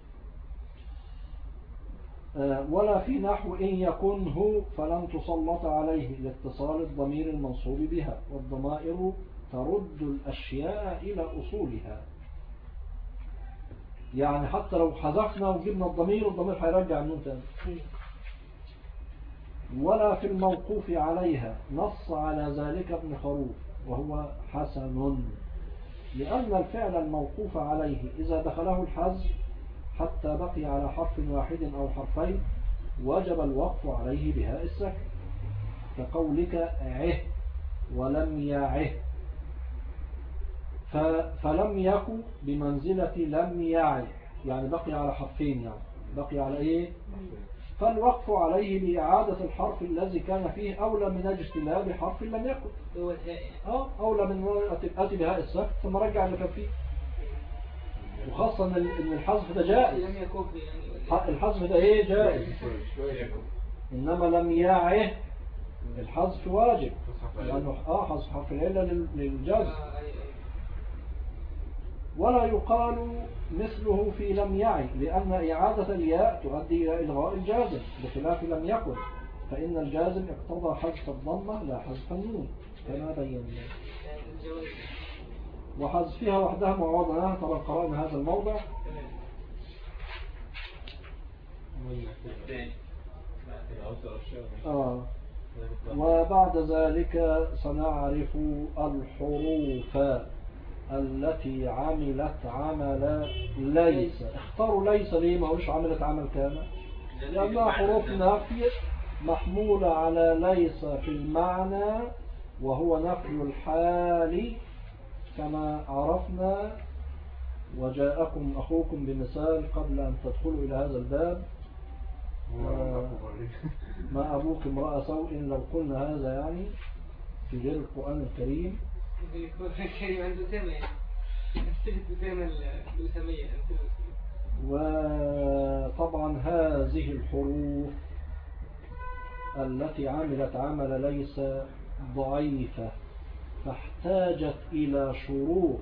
ولا في نحو إن يكنه فلن تسلط عليه لاتصال الضمير المنصوب بها، والضمائر ترد الأشياء إلى أصولها. يعني حتى لو حذفنا وجبنا الضمير هيرجع النون تاني. ولا في الموقوف عليها نص على ذلك ابن خروف وهو حسن، لأن الفعل الموقوف عليه إذا دخله الحذف حتى بقي على حرف واحد أو حرفين وجب الوقف عليه بهاء السكن، كقولك عه ولم يعه، فلم يكن بمنزلة لم يعه، يعني بقي على حرفين، يعني بقي على ايه؟ فالوقف عليه بإعادة الحرف الذي كان فيه أولى من اجتناب حرف لم يكن. هو الهاء أولى من أتي بهاء السكن ثم رجع اللي كان فيه، وخاصة ان الحذف ده جائز. لم يكن يعني الحذف ده ايه؟ جائز. انما لم يعه الحذف واجب لانه حذف حرف العله للجزم. ولا يقال مثله في لم يعي، لأن إعادة الياء تؤدي إلى إلغاء الجازم بخلاف لم يكن، فإن الجازم اقتضى حذف الضمة لا حذف النون كما بينا. وحذفها وحدها معوضة. طبعا قرأنا هذا الموضع. وبعد ذلك سنعرف الحروف التي عملت عمل ليس. اختاروا ليس ليه؟ ما هوش عملت عمل كان، لأنها حروف نفي محمولة على ليس في المعنى، وهو نفي الحال كما عرفنا. وجاءكم أخوكم بمثال قبل أن تدخلوا إلى هذا الباب: ما أبوك امرأة سوء. لو قلنا هذا يعني في غير القرآن الكريم. القرآن الكريم عنده أسامة، أمثلة أسامة الأسامية. وطبعا هذه الحروف التي عملت عمل ليس ضعيفة، فاحتاجت إلى شروط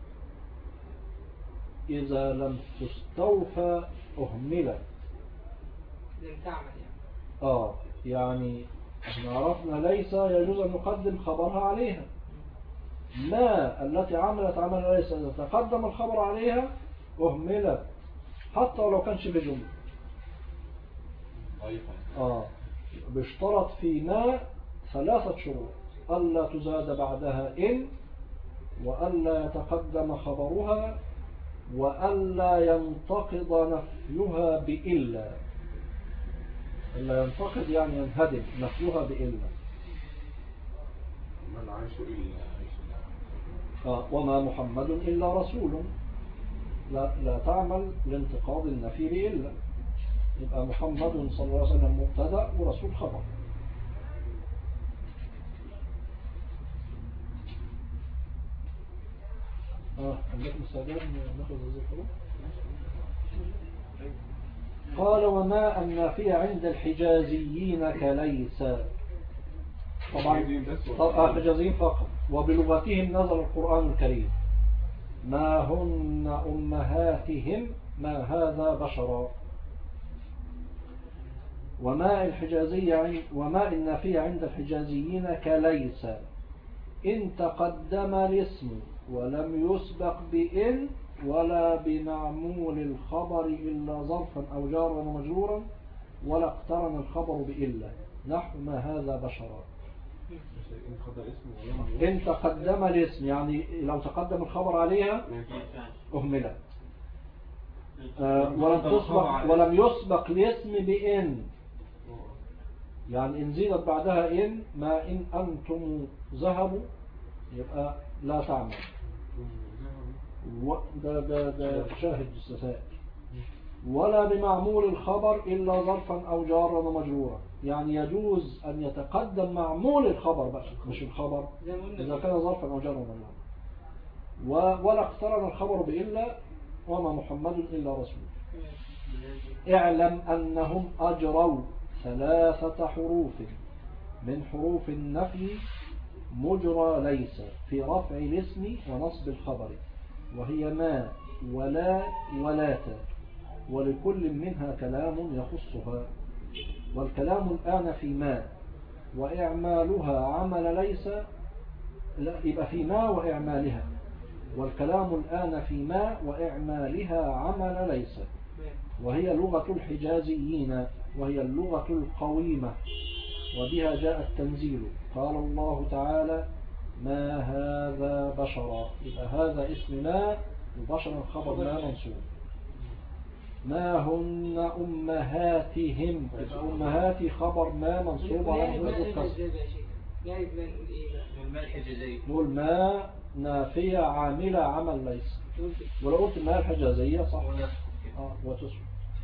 إذا لم تستوفى أهملت. لم تعمل يعني احنا عرفنا ليس يجوز أن نقدم خبرها عليها. ما التي عملت عمل ليس إذا تقدم الخبر عليها أهملت حتى ولو كانش بجملة. باشترط في ما 3 شروط: ألا تزاد بعدها إن، وألا يتقدم خبرها، وألا ينتقض نفيها بإلا. إلا ينتقض يعني ينهدم، نفيها بإلا. ما العيش إلا عيش. وما محمد إلا رسول، لا تعمل لانتقاض النفي بإلا. يبقى محمد صلى الله عليه وسلم مبتدأ ورسول خبر. عندكم استعداد ناخذ هذه الحروف؟ قال: وما النافية عند الحجازيين كليس. طبعا حجازيين فقط، وبلغتهم نزل القرآن الكريم: ما هن أمهاتهم ما هذا بشرا. وما النافية عند الحجازيين كليس إن تقدم الاسم ولم يسبق بإن ولا بمعمول الخبر إلا ظرفا أو جارا ومجرورا، ولا اقترن الخبر بإلا، نحو ما هذا بشرا. إن تقدم الاسم يعني لو تقدم الخبر عليها أهملت. ولم يسبق الاسم بإن، يعني إن زيدت بعدها إن، ما إن أنتم ذهبوا، يبقى لا تعمل. ده شاهد السفائر. ولا بمعمول الخبر إلا ظرفا أو جارا ومجرورا، يعني يجوز أن يتقدم معمول الخبر بقى مش الخبر إذا كان ظرفا أو جارا ومجرورا. ولا اقترن الخبر بإلا، وما محمد إلا رسول. اعلم أنهم أجروا 3 حروف من حروف النفي مجرى ليس في رفع الاسم ونصب الخبر، وهي ما ولا ولاتا، ولكل منها كلام يخصها. والكلام الآن في ما وإعمالها عمل ليس، لا يبقى في ما وإعمالها، والكلام الآن في ما وإعمالها عمل ليس، وهي لغة الحجازيين، وهي اللغة القويمة، وبها جاء التنزيل. قال الله تعالى: ما هذا بشرا، يبقى هذا اسم ما وبشرا خبر ما منصوب. ما هن أمهاتهم، أمهاتي خبر ما منصوب على هذا القسم. نقول ما نافية عاملة عمل ليس، ولو قلت ما الحجازية صح وتسمع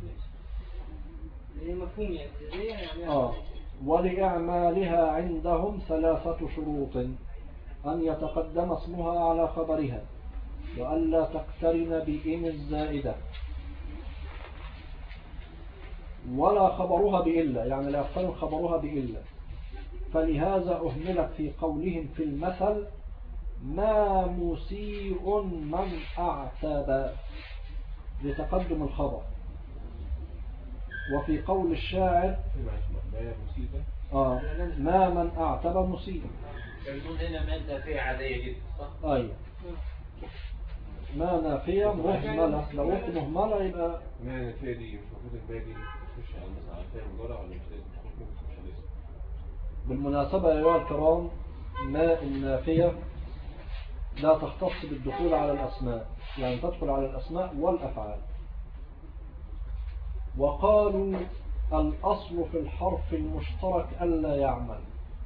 مفهوم يعني. ولإعمالها عندهم 3 شروط: أن يتقدم اسمها على خبرها، وألا تقترن بإن الزائدة، ولا خبرها بإلا، يعني لا يقترن خبرها بإلا. فلهذا أهملت في قولهم في المثل: ما مسيء من أعتب لتقدم الخبر. وفي قول الشاعر ما من أعتب مسيء. يكون هنا مادة فيها عادية جدا صح؟ أيوة ما نافية مهملة. لو قلت مهملة يبقى ما نافية دي مش المفروض الباقي دي تخش على مثلا على فيها مضارع ولا مش لازم تخش على الاسم؟ بالمناسبة يا أيها الكرام ما النافية لا تختص بالدخول على الأسماء، يعني تدخل على الأسماء والأفعال. وقالوا الأصل في الحرف المشترك ألا يعمل،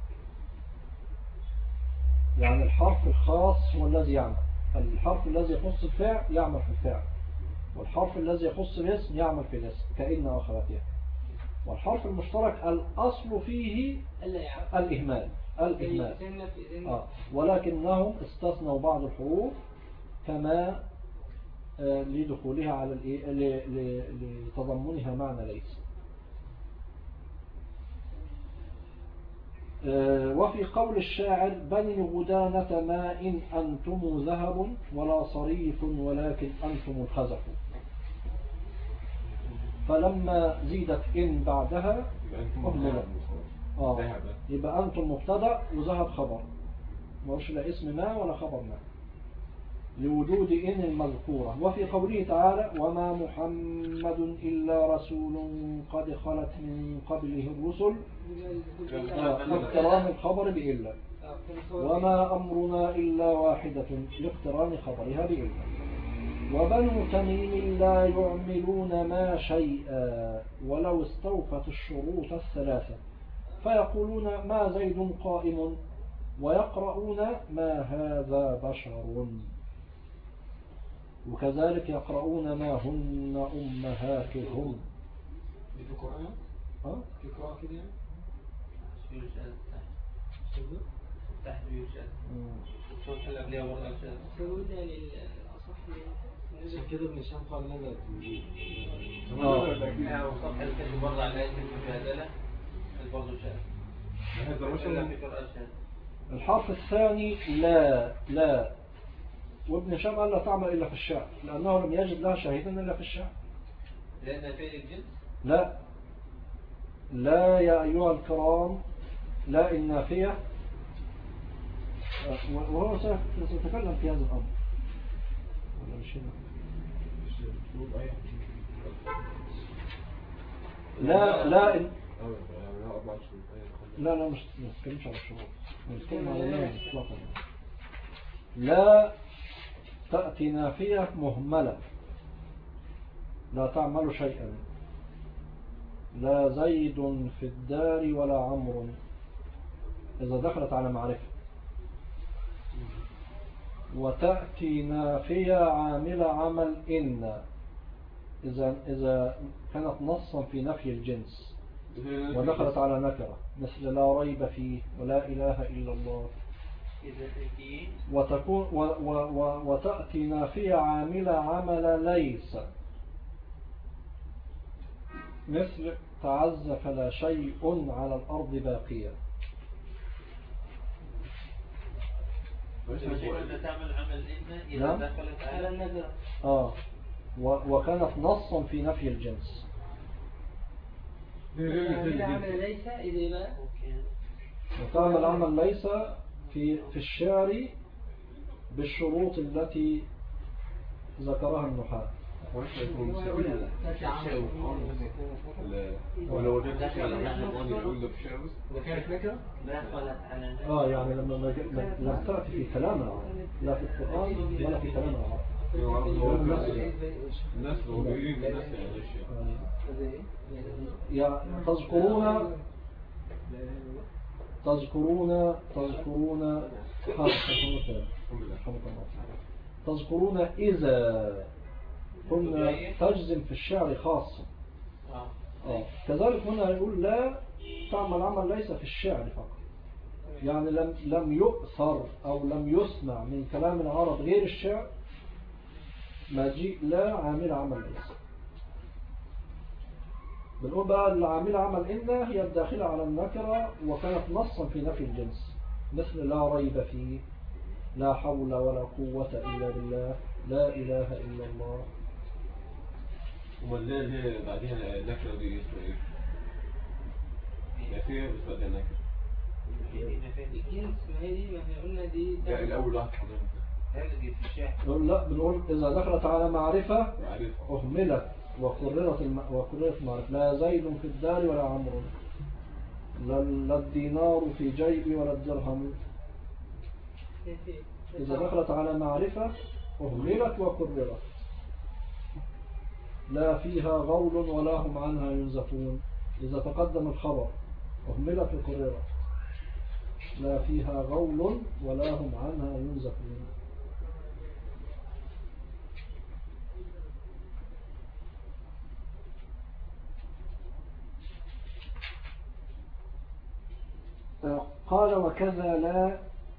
يعني الحرف الخاص هو الذي يعمل. الحرف الذي يخص الفعل يعمل في الفعل، والحرف الذي يخص الاسم يعمل في الاسم كإن وأخواتها. والحرف المشترك الأصل فيه الإهمال. ولكنهم استثنوا بعض الحروف كما لدخولها على لتضمنها معنى ليس. وفي قول الشاعر بني غدانة ما إن أنتم ذهب ولا صريف ولكن أنتم الخزف. فلما زيدت إن بعدها أهملت. يبقى أنتم مبتدأ وذهب خبر، مش لا اسم ما ولا خبر ما لوجود إن المذكورة. وفي قوله تعالى وما محمد إلا رسول قد خلت من قبله الرسل لاقتران الخبر بإلا. وما أمرنا إلا واحدة لاقتران خبرها بإلا. وبنو تميم لا يعملون ما شيئا ولو استوفت الشروط الثلاثة فيقولون ما زيد قائم ويقرؤون ما هذا بشر، وكذلك يقرؤون ما هن أمهاتهم. في القرآن؟ في قراءة كده يعني؟ يوجد تحت يوجد شو الحلقة قبلها برضه عشان سؤال يعني الأصح عشان كده ابن هشام قال نزلت الوجود. وصفحة الكتب برضه على آية المجادلة برضه شاذ. الحرف الثاني لا وابن هشام قال لا تعمل إلا في الشعر لأنه لم يجد لها شاهدا إلا في الشعر. لأن فعل الجنس؟ لا يا أيها الكرام لا النافية، وهو سيتكلم في هذا الأمر ولا مش هنا؟ لا مش نتكلمش على الشروط، نتكلم على لا مطلقا. لا تأتي نافية مهملة لا تعمل شيئا. لا زيد في الدار ولا عمرو إذا دخلت على معرفة. وتأتي نافية عاملة عمل إن إذا كانت نصا في نفي الجنس ودخلت على نكرة مثل لا ريب فيه ولا إله إلا الله. وتكون وتأتي نافية عاملة عمل ليس مثل تعز فلا شيء على الأرض باقية. تعمل عمل إن إذا دخلت على النكرة. وكانت نصا في نفي الجنس. عمل ليس إذا ما وتعمل عمل ليس في الشعر بالشروط التي ذكرها النحاة. ولو وجدت على نحن يقول له بشاوس كانت نكرة؟ يعني لم تأتي في كلامنا لا في القرآن ولا في كلامنا الناس موجودين الناس يعني تذكرون إذا كنا تجزم في الشعر خاصة. كذلك هنا يقول لا تعمل عمل ليس في الشعر فقط، يعني لم يؤثر أو لم يسمع من كلام العرب غير الشعر مجيء لا عامل عمل ليس. بنقول بقى العامل عمل إن هي الداخلة على النكرة وكانت نصا في نفي الجنس مثل لا ريب فيه لا حول ولا قوة إلا بالله، لا إله إلا الله. امال ليه اللي بعديها النكره دي اسمها ايه؟ نافيه بس بعدها نكره. الجنس ما هي دي، ما احنا قلنا دي لا الاول واحد حضرتك هذه في الشعر. نقول لا، بنقول إذا دخلت على معرفة عارفها. أهملت وكررت معرفة. لا زيد في الدار ولا عمرو، لا الدينار في جيبي ولا الدرهم. إذا دخلت على معرفة أهملت وكررت، لا فيها غول ولا هم عنها ينزفون. إذا تقدم الخبر أهملت وكررت، لا فيها غول ولا هم عنها ينزفون. قال وكذا لا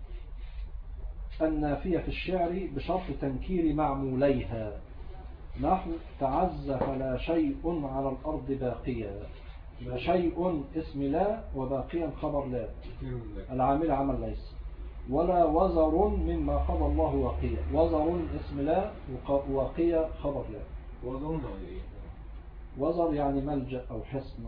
النافية في الشعر بشرط تنكير معموليها، نحو تعز فلا شيء على الأرض باقيا. شيء اسم لا وباقيا خبر لا، العامل عمل ليس. ولا وزر مما قضى الله وقيا، وزر اسم لا وقيا خبر لا. وزر يعني ايه؟ وزر يعني ملجأ أو حصن.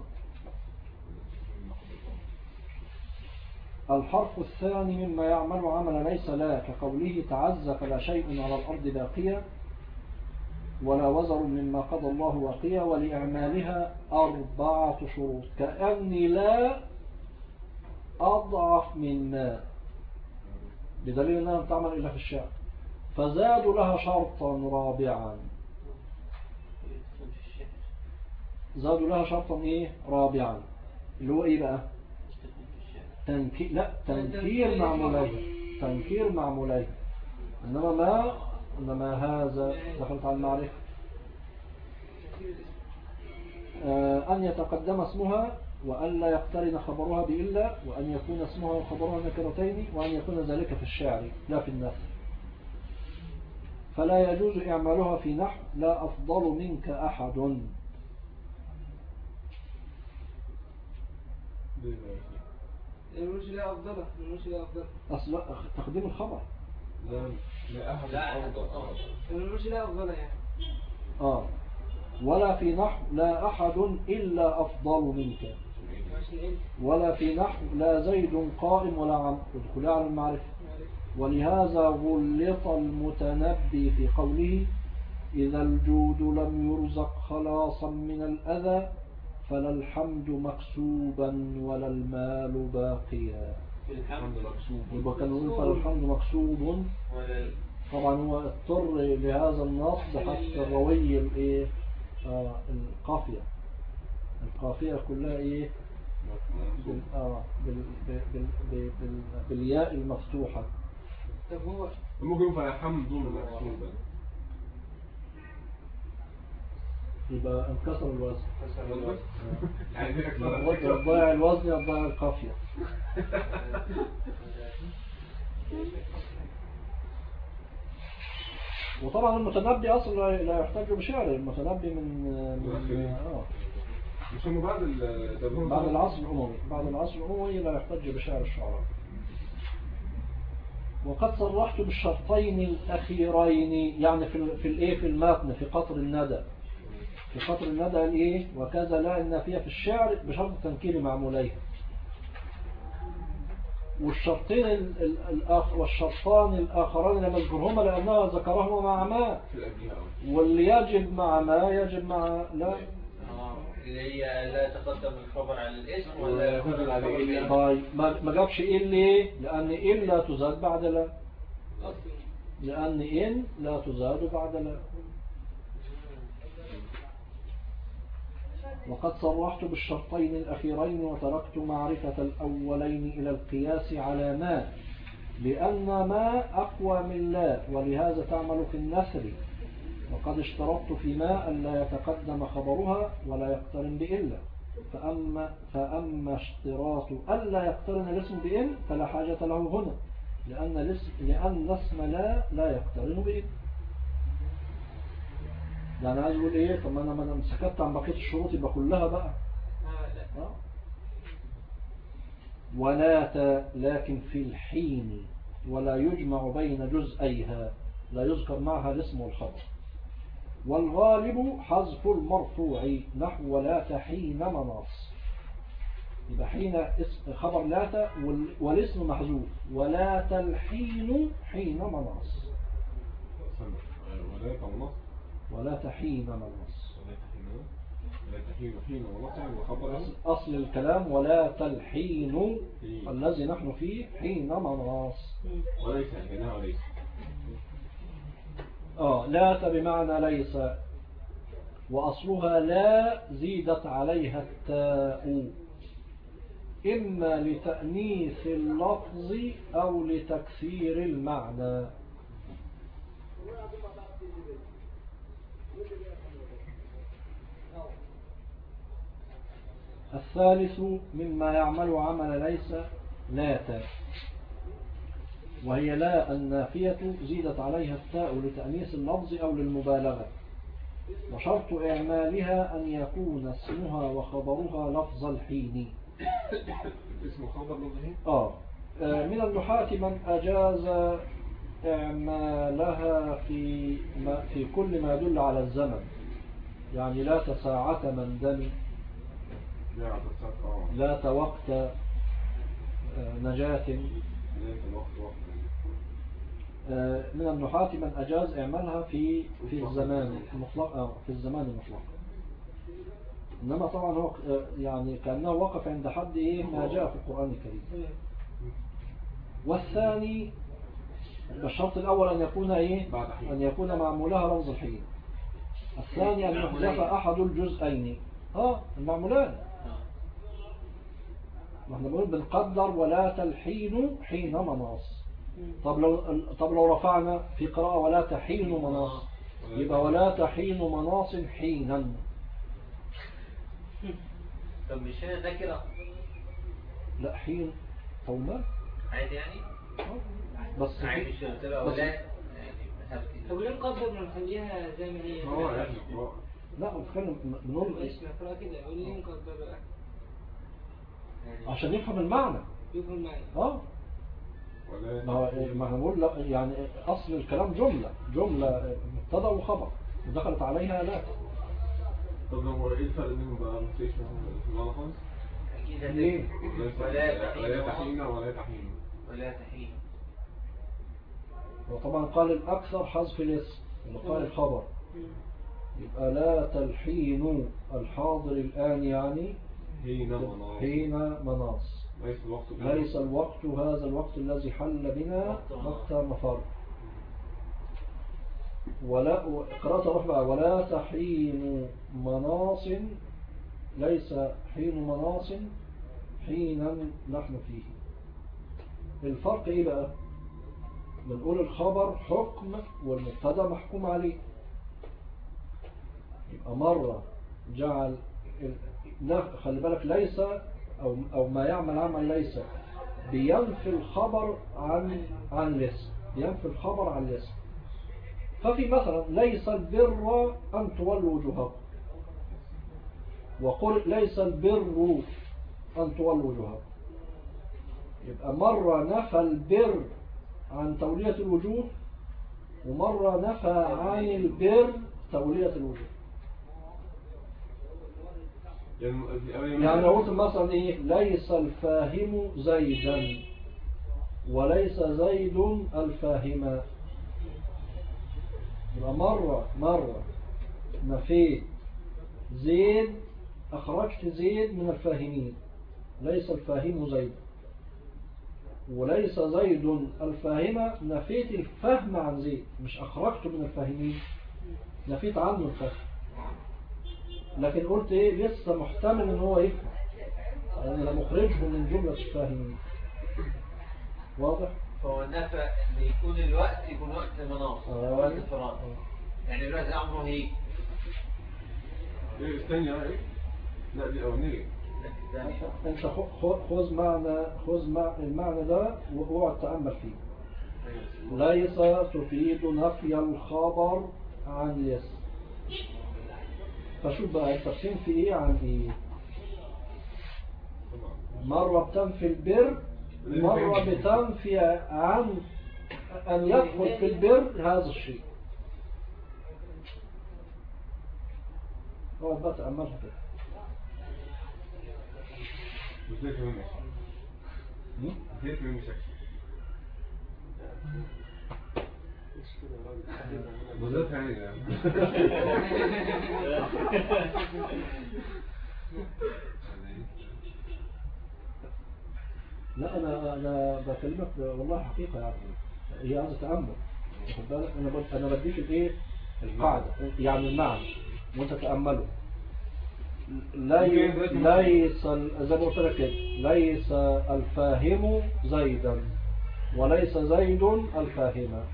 الحرف الثاني مما يعمل عمل ليس لا، كقوله تعز فلا شيء على الأرض باقيا، ولا وزر مما قضى الله وقيا. ولإعمالها 4 شروط، كأني لا أضعف من ما، بدليل أنها لم تعمل إلا في الشعر. فزادوا لها شرطا رابعا، زادوا لها شرطا إيه رابعا، اللي هو إيه بقى؟ تنكير معموليه، تنكير معموليه. إنما هذا دخلت على المعرفة. أن يتقدم اسمها، وأن لا يقترن خبرها بإلا، وأن يكون اسمها وخبرها نكرتين، وأن يكون ذلك في الشعر لا في النثر. فلا يجوز إعمالها في نحو لا أفضل منك أحد. المنوش لا أفضل، المنوش لا أفضل. أصل تقديم الخبر. لا أحد أفضل. المنوش لا أفضل يعني. ولا في نحو لا أحد إلا أفضل منك. ولا في نحو لا زيد قائم ولا عمرو، ادخل على المعرفة. ولهذا غلط المتنبي في قوله إذا الجود لم يرزق خلاصا من الأذى فلا الحمد مكسوبا ولا المال باقيا. الحمد مكسوب. يبقى كان يقول فلا الحمد مكسوب. طبعا هو اضطر لهذا النص حتى الروي الايه القافية. القافية كلها ايه بالياء المفتوحة. طب هو ممكن فلا الحمد مكسوبا، يبقى انكسر الوزن. يعني يضيع الوزن يضيع القافية. وطبعا المتنبي اصلا لا يحتاج بشعر. المتنبي من مش هم بعد العصر الأموي. بعد العصر الأموي لا يحتاج بشعر الشعراء. وقد صرحت بالشرطين الأخيرين، يعني في المتن في قطر الندى. في قطر الندى الايه وكذا لا النافية في الشعر بشرط تنكير معموليه. والشرطان الآخران لم يذكرهما لأنه ذكرهما مع ما، واللي يجب مع ما يجب مع لا. اللي هي لا يتقدم الخبر على الاسم ولا يقدم على طيب ما جابش ليه؟ لأن إن لا تزاد بعد لا، لأن إن لا تزاد بعد لا. وقد صرحت بالشرطين الأخيرين وتركت معرفة الأولين إلى القياس على ما، لأن ما أقوى من لا، ولهذا تعمل في النثر. وقد اشترطت في ما ألا يتقدم خبرها ولا يقترن بإلا، فأما اشتراط ألا يقترن الاسم بإن فلا حاجة له هنا، لأن اسم لا يقترن بإن. يعني عايز يقول ايه؟ طب انا سكت عن بقيه الشروط يبقى كلها بقى ولا لكن في الحين ولا يجمع بين جزئيها، لا يذكر معها الاسم والخبر. والغالب حذف المرفوع نحو ولا تحين مناص، يبقى حين خبر لا والاسم محذوف، ولا تلحين حين مناص، ولا تمنص ولا تحين مناص. ولا تحين حين ونص وخبر أصل الكلام ولا تلحين الذي نحن فيه حين مناص. وليس جناها وليس. لا بمعنى ليس، وأصلها لا زيدت عليها التاء، إما لتأنيث اللفظ أو لتكثير المعنى. الثالث مما يعمل عمل ليس لاتا، وهي لا النافية زيدت عليها التاء لتأنيث اللفظ أو للمبالغة، وشرط إعمالها أن يكون اسمها وخبرها لفظ الحين. اسم خبر لفظه؟ من النحاة من أجاز إعمالها في كل ما يدل على الزمن، يعني لا تساعة من دم، لا وقت نجاة. من النحاة من أجاز إعمالها في الزمان المطلق، في الزمان المطلق. إنما طبعا هو يعني كأنه وقف عند حد ما جاء في القرآن الكريم. والثاني الشرط الأول أن يكون أن يكون معمولها لفظ الحين. الثاني أن يحذف أحد الجزئين. المعمولان. نحن بنقول بنقدر ولا تلحين حين مناص. طب لو رفعنا في قراءة ولا تحين مناص، يبقى ولا تحين مناص حينا. طب مش هنا ده كده؟ لا، حين أو ما عادي يعني؟ بس عادي مش هتبقى ولا يعني. طب ليه نقدر نخليها زي ما هي؟ لا، بنقول ماشي نقرأ كده، يقول ليه نقدر بقى؟ عشان يفهم المعنى. يفهم المعنى. ما هنقول يعني أصل الكلام جملة مبتدا وخبر ودخلت عليها لا. طب هو ايه الفرق بينهم بقى؟ مفيش ولا خالص؟ اكيد ليه؟ ولا تحين ولا تحين. وطبعا قال الأكثر حذف الاسم اللي قال الخبر، يبقى لا تلحين الحاضر الآن يعني حين مناص. ليس الوقت هذا الوقت الذي حل بنا وقت مفر. قراءة روح بقى ولا تحين مناص، ليس حين مناص حينا نحن فيه. الفرق ايه بقى؟ بنقول الخبر حكم والمبتدا محكوم عليه، يبقى مرة جعل خلي بالك ليس أو ما يعمل عمل ليس بينفي الخبر عن الاسم، بينفي الخبر عن الاسم. ففي مثلا ليس البر أن تولوا وجوهكم، وقل ليس البر أن تولوا وجوهكم، يبقى مرة نفى البر عن تولية الوجوه، ومرة نفى عن البر تولية الوجوه. يعني لو قلت مثلا ليس الفاهم زيدا وليس زيد الفاهما، يبقى مرة نفيت زيد، أخرجت زيد من الفاهمين، ليس الفاهم زيد. وليس زيد الفاهمة، نفيت الفهم عن زيد، مش أخرجته من الفاهمين، نفيت عنه الفهم. لكن قلت لسه محتمل ان هو يفهم، يعني لم أخرجه من جملة الفاهمين. واضح؟ فهو النفع ان يكون الوقت يكون وقت مناص، وقت فراغ. يعني الوقت امره هيك. الثانية لا دي اولانية. انت خذ المعنى ده واقعد تأمل فيه. ليس تفيد نفي الخبر عن الاسم. فشوف بقى انت بتنفي عن ايه؟ مرة بتنفي البر مرة بتنفي عن أن يدخل في البر هذا الشيء. هو بقى تأملها كده. وزيت من مشاكل زيت من مشاكل وزيت يعني لا أنا بكلمك والله حقيقة يعني هي هذا تأمل. واخد بالك أنا بديك الإيه القاعدة يعني المعنى وأنت تأمله. ليس زي ما قلت لك كده ليس الفاهم زيدا وليس زيد الفاهم.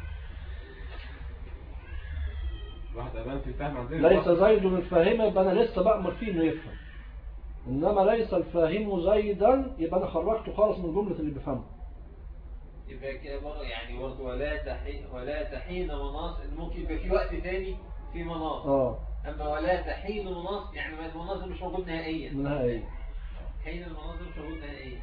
ليس زيد الفاهم يبقى أنا لسه بأمر فيه إنه يفهم. إنما ليس الفاهم زيدا يبقى أنا خرجته خالص من جملة اللي بيفهمه. يبقى كده برضه يعني برضه ولا تحين مناص ممكن يبقى في وقت تاني في مناص. أما ولا تحين مناص يعني المناص مش موجود نهائيا. حين المناص مش موجود نهائيا.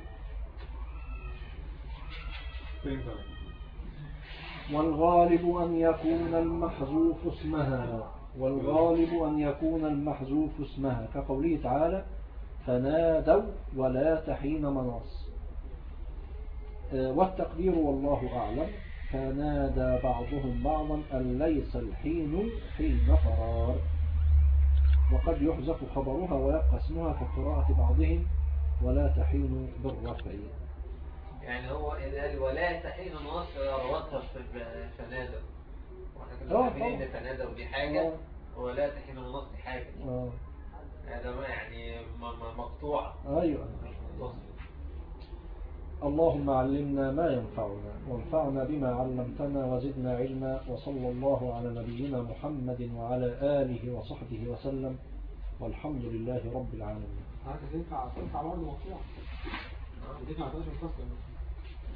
والغالب أن يكون المحذوف اسمها. والغالب أن يكون المحذوف اسمها كقوله تعالى فنادوا ولا تحين مناص. والتقدير والله أعلم فنادى بعضهم بعضا أن ليس الحين حين فرار. وقد يحذف خبرها ويبقى اسمها كقراءة بعضهم ولا تحين بالرفع. يعني هو إذا قال ولا تحين مناص روتها في فنادوا. واحنا كنا فاهمين ان فنادوا دي حاجة ولا تحين مناص دي حاجة. هذا ما يعني مقطوع. أيوة. اللهم علمنا ما ينفعنا وانفعنا بما علمتنا وزدنا علما. وصلى الله على نبينا محمد وعلى آله وصحبه وسلم والحمد لله رب العالمين. هذا تنفع برضه مقطوع. دي ما تعرفش الفصل.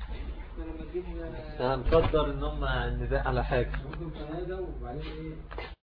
هنقدر ان هم النداء على حاجة. ممكن تنادوا وبعدين ايه